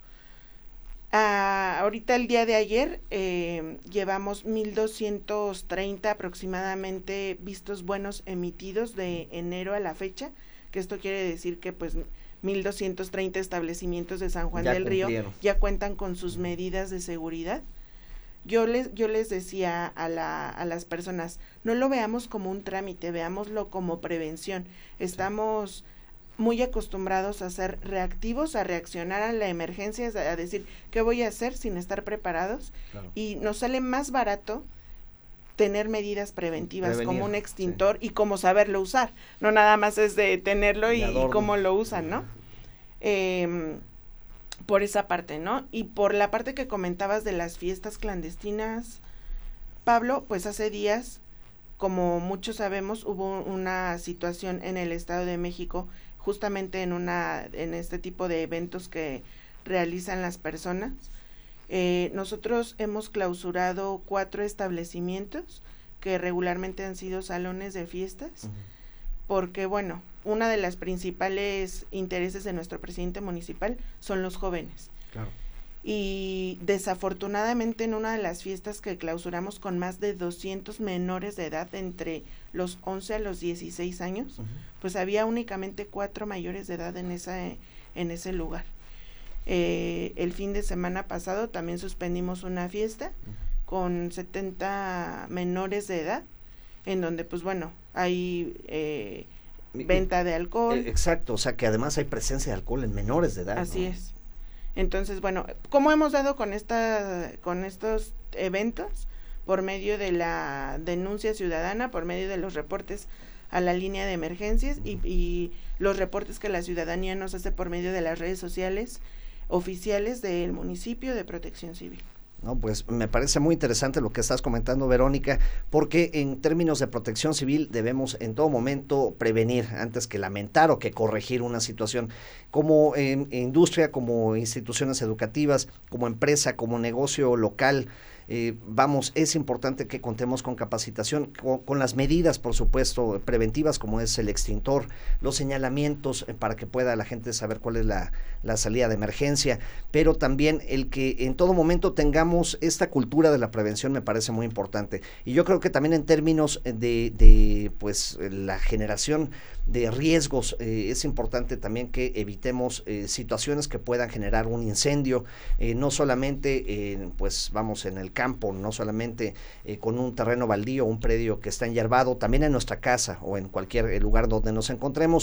Ah, ahorita el día de ayer eh, llevamos mil doscientos treinta aproximadamente vistos buenos emitidos de enero a la fecha, que esto quiere decir que pues mil doscientos treinta establecimientos de San Juan ya del Río cumplieron. Ya cuentan con sus medidas de seguridad. Yo les, yo les decía a, la, a las personas, no lo veamos como un trámite, veámoslo como prevención. Estamos muy acostumbrados a ser reactivos, a reaccionar a la emergencia, a decir, ¿qué voy a hacer sin estar preparados? Claro. Y nos sale más barato tener medidas preventivas, Prevenir, como un extintor, sí. Y cómo saberlo usar. No nada más es de tenerlo y, y cómo lo usan, ¿no? Eh, por esa parte, ¿no? Y por la parte que comentabas de las fiestas clandestinas, Pablo, pues hace días, como muchos sabemos, hubo una situación en el Estado de México, justamente en una, en este tipo de eventos que realizan las personas. Eh, nosotros hemos clausurado cuatro establecimientos que regularmente han sido salones de fiestas, uh-huh. porque bueno, una de las principales intereses de nuestro presidente municipal son los jóvenes. Claro. Y desafortunadamente en una de las fiestas que clausuramos con más de doscientos menores de edad entre los once a los dieciséis años, uh-huh. pues había únicamente cuatro mayores de edad en esa en ese lugar. Eh, el fin de semana pasado también suspendimos una fiesta uh-huh. con setenta menores de edad, en donde pues bueno, hay eh, venta de alcohol. Exacto, o sea que además hay presencia de alcohol en menores de edad. Así ¿no? es. Entonces, bueno, ¿cómo hemos dado con esta, con estos eventos? Por medio de la denuncia ciudadana, por medio de los reportes a la línea de emergencias y, y los reportes que la ciudadanía nos hace por medio de las redes sociales oficiales del municipio de Protección Civil. No, pues me parece muy interesante lo que estás comentando, Verónica, porque en términos de protección civil debemos en todo momento prevenir antes que lamentar o que corregir una situación. Como eh, industria, como instituciones educativas, como empresa, como negocio local, eh, vamos, es importante que contemos con capacitación, con, con las medidas, por supuesto, preventivas, como es el extintor, los señalamientos eh, para que pueda la gente saber cuál es la, la salida de emergencia, pero también el que en todo momento tengamos esta cultura de la prevención me parece muy importante. Y yo creo que también en términos de, de pues, la generación de riesgos, eh, es importante también que evitemos eh, situaciones que puedan generar un incendio, eh, no solamente, eh, pues vamos, en el campo, no solamente eh, con un terreno baldío, un predio que está enyerbado, también en nuestra casa o en cualquier lugar donde nos encontremos,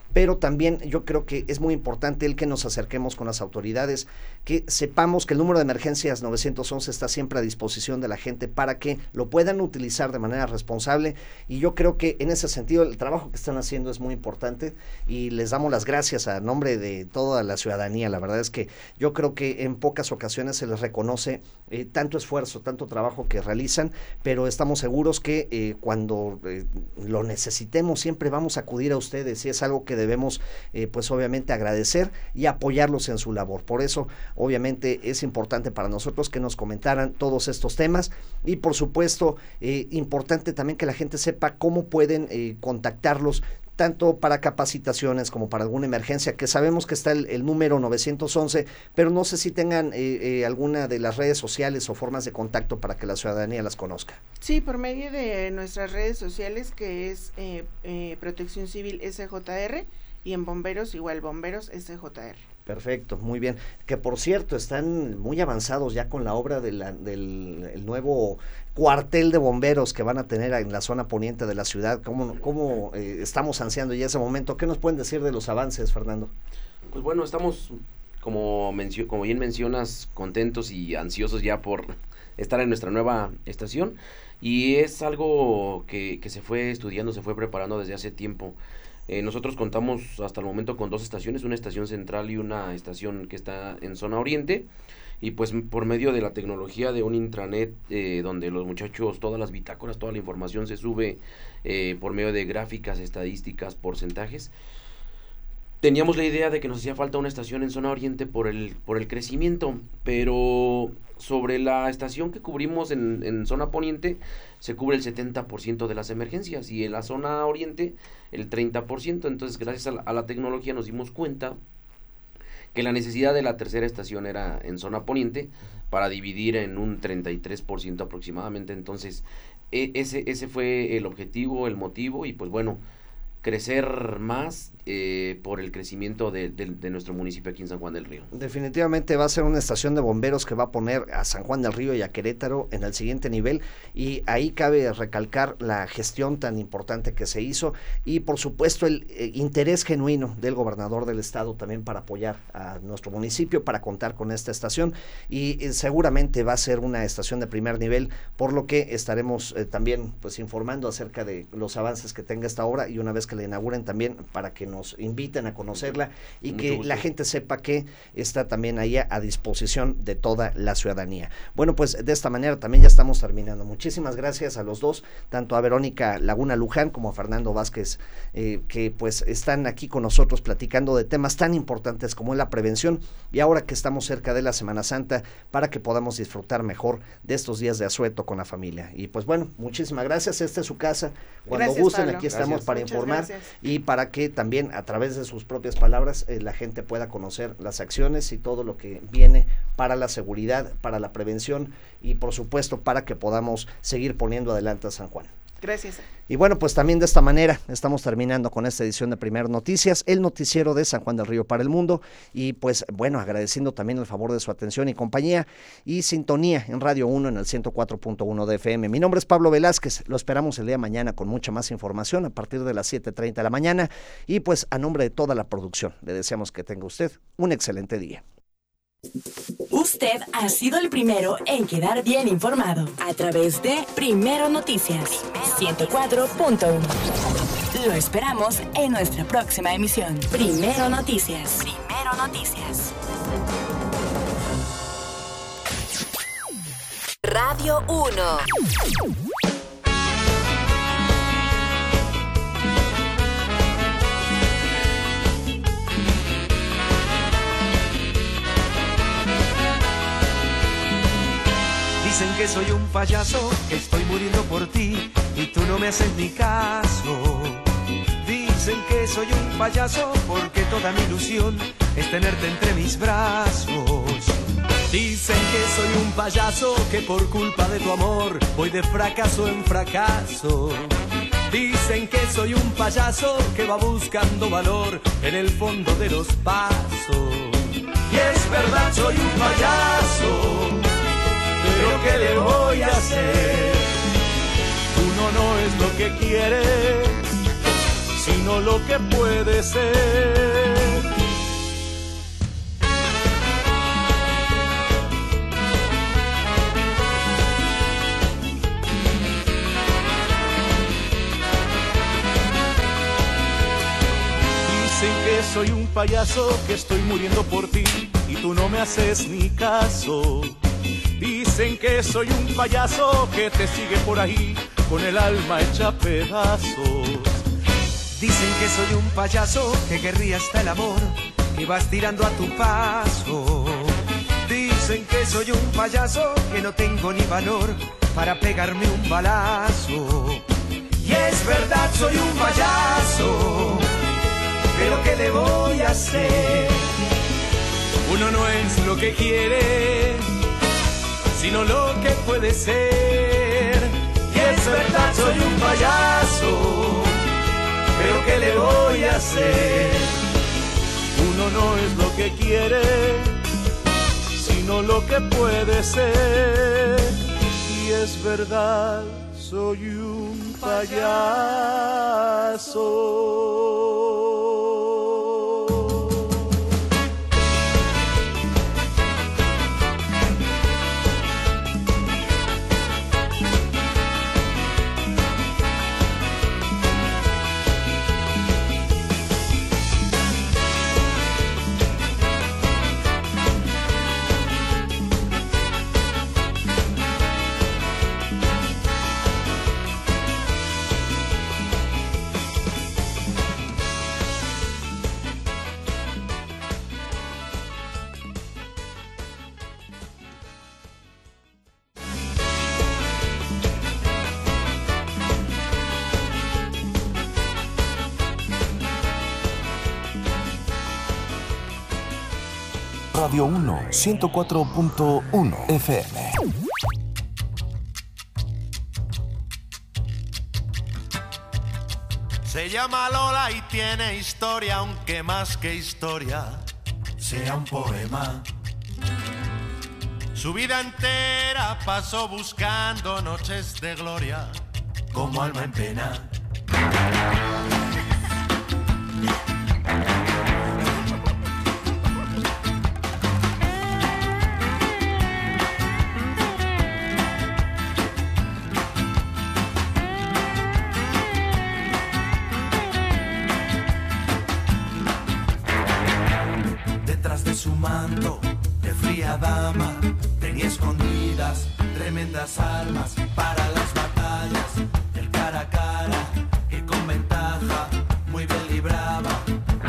pero también yo creo que es muy importante el que nos acerquemos con las autoridades, que sepamos que el número de emergencias nueve once está siempre a disposición de la gente para que lo puedan utilizar de manera responsable, y yo creo que en ese sentido el trabajo que están haciendo es muy importante y les damos las gracias a nombre de toda la ciudadanía. La verdad es que yo creo que en pocas ocasiones se les reconoce eh, tanto esfuerzo, tanto trabajo que realizan, pero estamos seguros que eh, cuando eh, lo necesitemos siempre vamos a acudir a ustedes, y es algo que debemos eh, pues obviamente agradecer y apoyarlos en su labor. Por eso obviamente es importante para nosotros que nos comentaran todos estos temas, y por supuesto eh, importante también que la gente sepa cómo pueden eh, contactarlos, tanto para capacitaciones como para alguna emergencia, que sabemos que está el, el número nueve once, pero no sé si tengan eh, eh, alguna de las redes sociales o formas de contacto para que la ciudadanía las conozca. Sí, por medio de nuestras redes sociales, que es eh, eh, Protección Civil S J R, y en Bomberos igual, Bomberos S J R. Perfecto, muy bien. Que por cierto, están muy avanzados ya con la obra de la, del el nuevo cuartel de bomberos que van a tener en la zona poniente de la ciudad. ¿Cómo, cómo eh, estamos ansiando ya ese momento? ¿Qué nos pueden decir de los avances, Fernando? Pues bueno, estamos, como, mencio- como bien mencionas, contentos y ansiosos ya por estar en nuestra nueva estación, y es algo que, que se fue estudiando, se fue preparando desde hace tiempo. Eh, nosotros contamos hasta el momento con dos estaciones, una estación central y una estación que está en zona oriente, y pues por medio de la tecnología de un intranet eh, donde los muchachos, todas las bitácoras, toda la información se sube eh, por medio de gráficas, estadísticas, porcentajes. Teníamos la idea de que nos hacía falta una estación en zona oriente por el, por el crecimiento, pero sobre la estación que cubrimos en, en zona poniente se cubre el setenta por ciento de las emergencias, y en la zona oriente el treinta por ciento. Entonces, gracias a la, a la tecnología nos dimos cuenta que la necesidad de la tercera estación era en zona poniente, para dividir en un treinta y tres por ciento aproximadamente. Entonces e, ese, ese fue el objetivo, el motivo, y pues bueno, crecer más eh, por el crecimiento de, de, de nuestro municipio aquí en San Juan del Río. Definitivamente va a ser una estación de bomberos que va a poner a San Juan del Río y a Querétaro en el siguiente nivel, y ahí cabe recalcar la gestión tan importante que se hizo, y por supuesto el eh, interés genuino del gobernador del estado también para apoyar a nuestro municipio, para contar con esta estación, y eh, seguramente va a ser una estación de primer nivel, por lo que estaremos eh, también pues informando acerca de los avances que tenga esta obra, y una vez que la inauguren también para que nos inviten a conocerla, y Mucho que gusto. La gente sepa que está también ahí a, a disposición de toda la ciudadanía. Bueno, pues de esta manera también ya estamos terminando. Muchísimas gracias a los dos, tanto a Verónica Laguna Luján como a Fernando Vázquez, eh, que pues están aquí con nosotros platicando de temas tan importantes como es la prevención, y ahora que estamos cerca de la Semana Santa, para que podamos disfrutar mejor de estos días de asueto con la familia. Y pues bueno, muchísimas gracias. Esta es su casa. Cuando Gracias, gusten, Pablo. aquí estamos Gracias. para Muchas informar gracias. Y para que también a través de sus propias palabras eh, la gente pueda conocer las acciones y todo lo que viene para la seguridad, para la prevención, y por supuesto para que podamos seguir poniendo adelante a San Juan. Gracias. Y bueno, pues también de esta manera estamos terminando con esta edición de Primero Noticias, el noticiero de San Juan del Río para el mundo, y pues bueno, agradeciendo también el favor de su atención y compañía y sintonía en Radio uno en el ciento cuatro punto uno de F M. Mi nombre es Pablo Velázquez, lo esperamos el día de mañana con mucha más información a partir de las siete treinta de la mañana, y pues a nombre de toda la producción le deseamos que tenga usted un excelente día. Usted ha sido el primero en quedar bien informado a través de Primero Noticias ciento cuatro punto uno. Lo esperamos en nuestra próxima emisión. Primero Noticias. Primero Noticias. Radio uno. Dicen que soy un payaso, que estoy muriendo por ti y tú no me haces ni caso. Dicen que soy un payaso porque toda mi ilusión es tenerte entre mis brazos. Dicen que soy un payaso, que por culpa de tu amor voy de fracaso en fracaso. Dicen que soy un payaso que va buscando valor en el fondo de los pasos. Y es verdad, soy un payaso, pero ¿qué le voy a hacer? Uno no es lo que quiere. sino lo que puede ser. Dicen que soy un payaso, que estoy muriendo por ti y tú no me haces ni caso. Dicen que soy un payaso que te sigue por ahí con el alma hecha pedazos. Dicen que soy un payaso que querría hasta el amor, que vas tirando a tu paso. Dicen que soy un payaso que no tengo ni valor para pegarme un balazo. Y es verdad, soy un payaso, pero ¿qué le voy a hacer? Uno no es lo que quiere, sino lo que puede ser. Y es verdad, soy un payaso, pero ¿qué le voy a hacer? Uno no es lo que quiere, sino lo que puede ser. Y es verdad, soy un payaso. Radio uno, ciento cuatro punto uno F M. Se llama Lola y tiene historia, aunque más que historia sea un poema. Su vida entera pasó buscando noches de gloria, como alma en pena. Su manto de fría dama tenía escondidas tremendas armas para las batallas del cara a cara, que con ventaja muy bien libraba.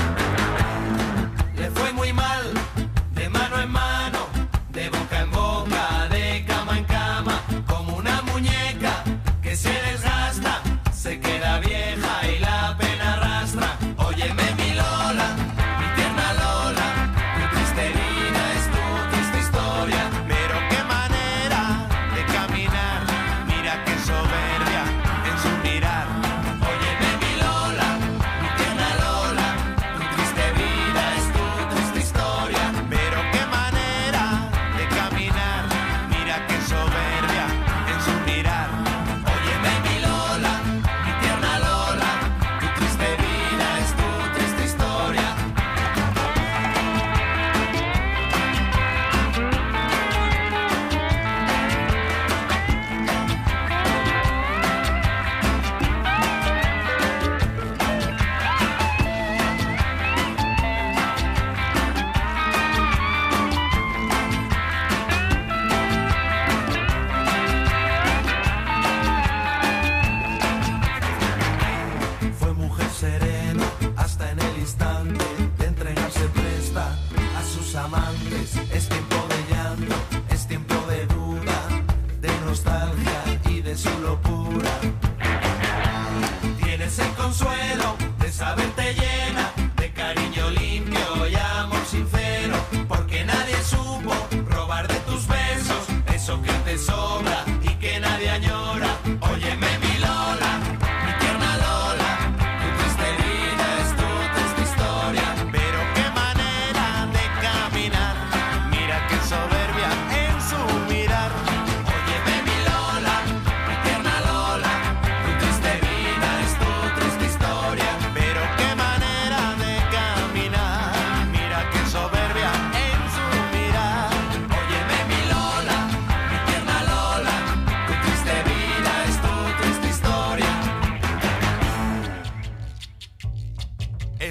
Le fue muy mal de mano en mano, de boca en boca, de cama en cama, como una muñeca que se desgasta, se queda vieja y la pena arrastra. Óyeme mi Lola, mi tierna Lola, pero qué manera de caminar, mira qué soberbia,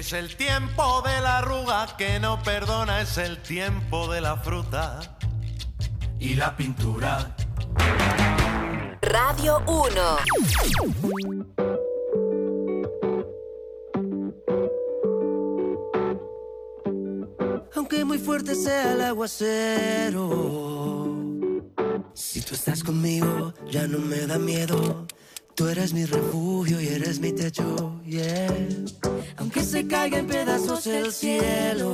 Es el tiempo de la arruga que no perdona, es el tiempo de la fruta y la pintura. Radio uno. Aunque muy fuerte sea el aguacero, si tú estás conmigo ya no me da miedo. Tú eres mi refugio y eres mi techo, yeah. Aunque se caiga en pedazos el cielo,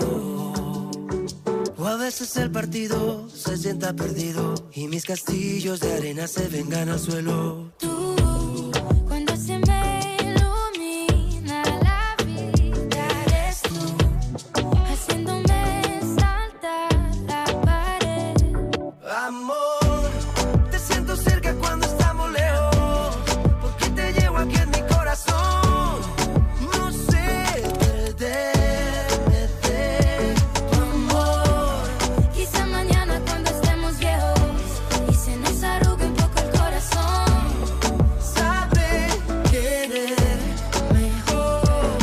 o a veces el partido se sienta perdido y mis castillos de arena se vengan al suelo. Tú, cuando se me ilumina la vida, eres tú, haciéndome saltar la pared. Amor, te siento cerca cuando estamos lejos, porque te llevo aquí en mi corazón. No sé perderme de tu amor. Quizá mañana cuando estemos viejos y se nos arrugue un poco el corazón, Sabré querer mejor.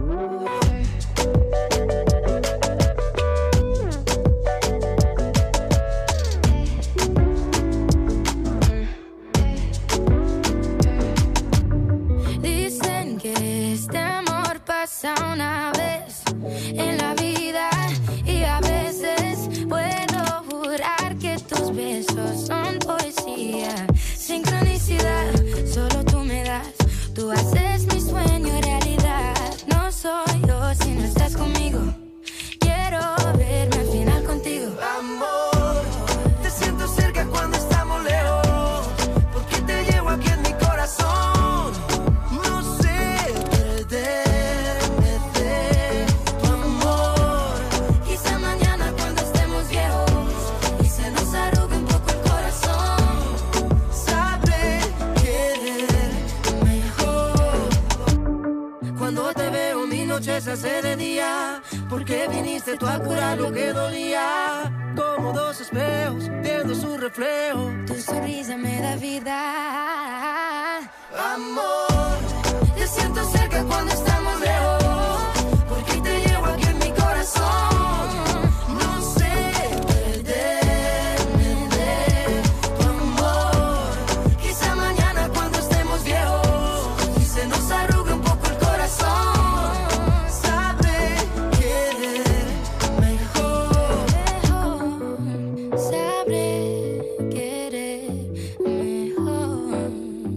dicen que este amor pasa una vez en la vida y a veces puedo jurar que tus besos son poesía. Sincronicidad, solo tú me das, tú haces mi sueño realidad. No soy yo si no estás conmigo, quiero verme al final contigo. Amor, te siento cerca cuando estamos lejos, porque te llevo aquí en mi corazón. No sé perderme de tu amor. Quizá mañana cuando estemos viejos y se nos arrugue un poco el corazón, Sabré querer mejor. Cuando te veo mi noche se hace de día, porque viniste tú a curar lo que dolía. Como dos espejos viendo su reflejo. tu sonrisa me da vida. Amor, te siento cerca cuando estamos lejos, porque te llevo aquí en mi corazón. No sé perderme de tu amor. Quizá mañana cuando estemos viejos y se nos arrugue un poco el corazón, Sabré querer mejor. Sabré querer mejor.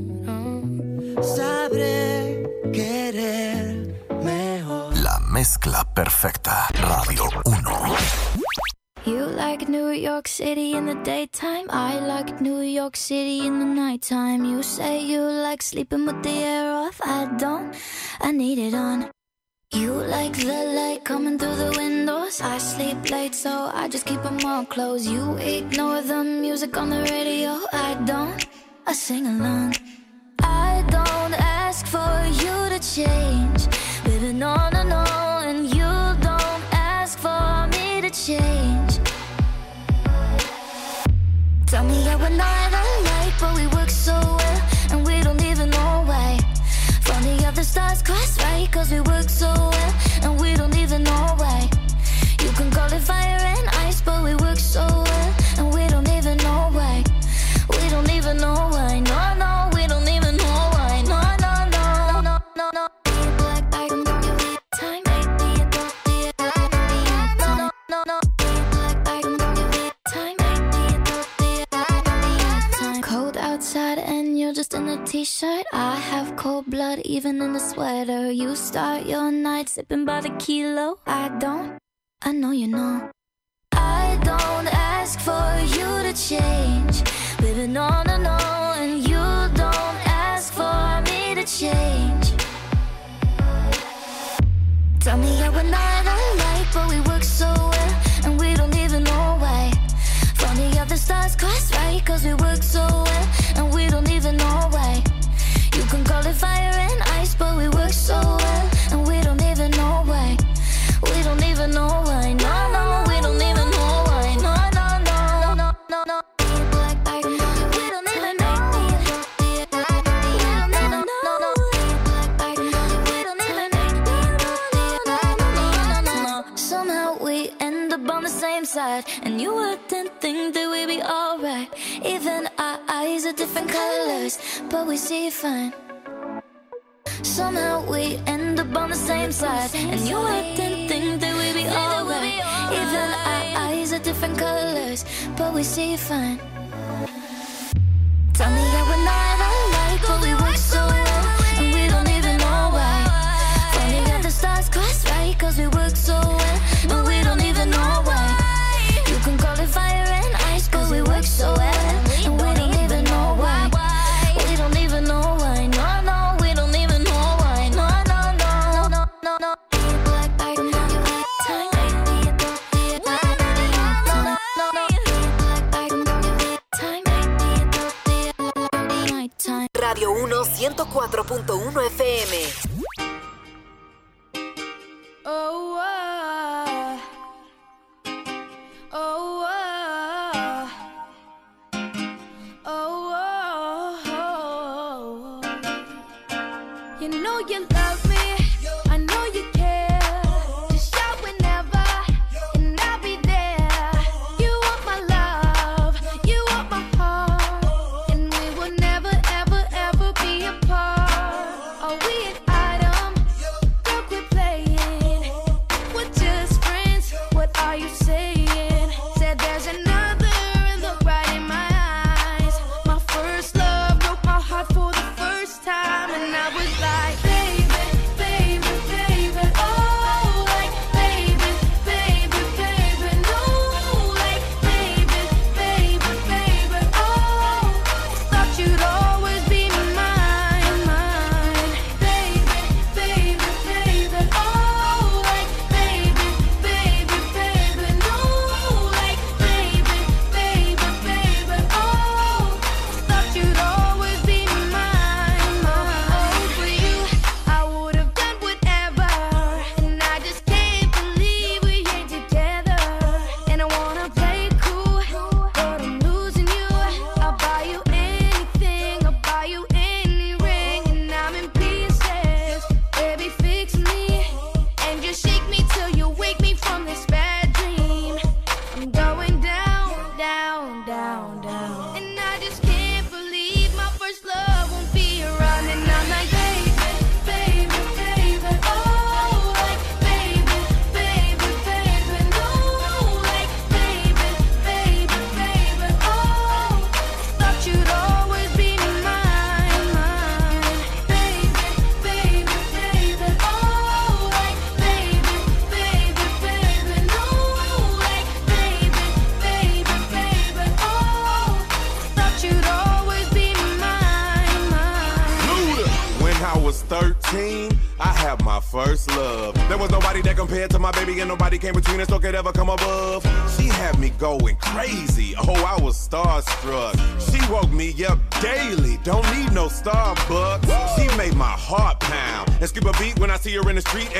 Sabré querer mejor. La mezcla perfecta. Radio uno. You like New York City in the daytime, I like New York City in the nighttime. You say you like sleeping with the air off, I don't, I need it on. You like the light coming through the windows, I sleep late so I just keep them all closed. You ignore the music on the radio, I don't, I sing along. I don't ask for you to change, baby, no, no, no. And you don't ask for me to change. Tell me that we're not alike, but we work so well, and we don't even know why. Funny how the stars cross right, cause we work so well, and we don't even know why. You can call it fire and ice, but we work so well, and we don't even know why. We don't even know why, no, no, we don't even know why. No, no, no, no, no, no. Black, I can give you time, baby, no, no, no, no. Black, I can give you time, baby, cold outside and you're just in a t-shirt. I have cold blood even in the sweater. You start your night sipping by the kilo. I don't, I know you know. I don't ask for you to change, baby, no, no, no. And you don't ask for me to change. Tell me that we're not alike, but we work so well, and we don't even know why. Funny how the stars cross right, cause we work so well, and we don't even know why. You can call it fire and ice, but we work so well, and we don't even know why. We don't even know why, no, no, we don't even know why. No, no, no, no, no, no. Black, I can we don't even know. We don't even know. No, no, we don't even know. Somehow we end up on the same side, and you wouldn't think that we'd be alright. Even our eyes are different colors, but we see fine. Somehow we end up on the same side, and you wouldn't think that we'd be alright. Even our eyes are different colors, but we see fine. Tell me that we're not alike, but we work so well, and we don't even know why. Finally got the stars crossed right, cause we work so well, but we don't even know why. You can call it fire and ice, cause we work so well, and we don't even know why. We don't even know why, no, no, we don't even know why, no, no, no, no, no, no. Radio uno ciento cuatro punto uno F M. Oh, uh, oh, uh, oh, oh, oh. You know you love me, I know you care. Just shout whenever, and I'll be there. You want my love, you want my heart, and we will never, ever, ever be apart. Are we an item? Don't quit playing. We're just friends. What are you saying? Said there's another, and look right in my eyes. My first love broke my heart for the first time, and I was like, baby, baby, baby, oh, like, baby, baby, baby, no, like, baby, baby, baby, oh, thought you'd always be mine, mine, baby, baby, baby, oh, like, baby, baby, baby, no, like, baby, baby, baby, oh, thought you'd always be mine, mine. For you, I would have done whatever, and I just can't believe we ain't together. And I wanna play cool, but I'm losing you. I'll buy you anything, I'll buy you any ring, and I'm in pieces. Baby, fix me, and just shake me till you wake me from this bad dream. I'm going down, down, down, down, and I just can't believe my first love won't be around. And I'm like, baby, baby, baby, oh, like, baby, baby, baby, no, like, baby, baby, baby, oh, thought you'd always be mine, mine, baby, baby, baby, oh, like, baby, baby, baby, no, like, baby, baby, baby, oh, thought you'd always be mine, mine. Luda. When I was thirteen, I had my first love. There was nobody that compared to my baby, and nobody came between us or could ever come above. She had me going crazy. Oh, I was starstruck. She woke me up daily. Don't need no Starbucks. She made my heart pound and skip a beat when I see her in the street.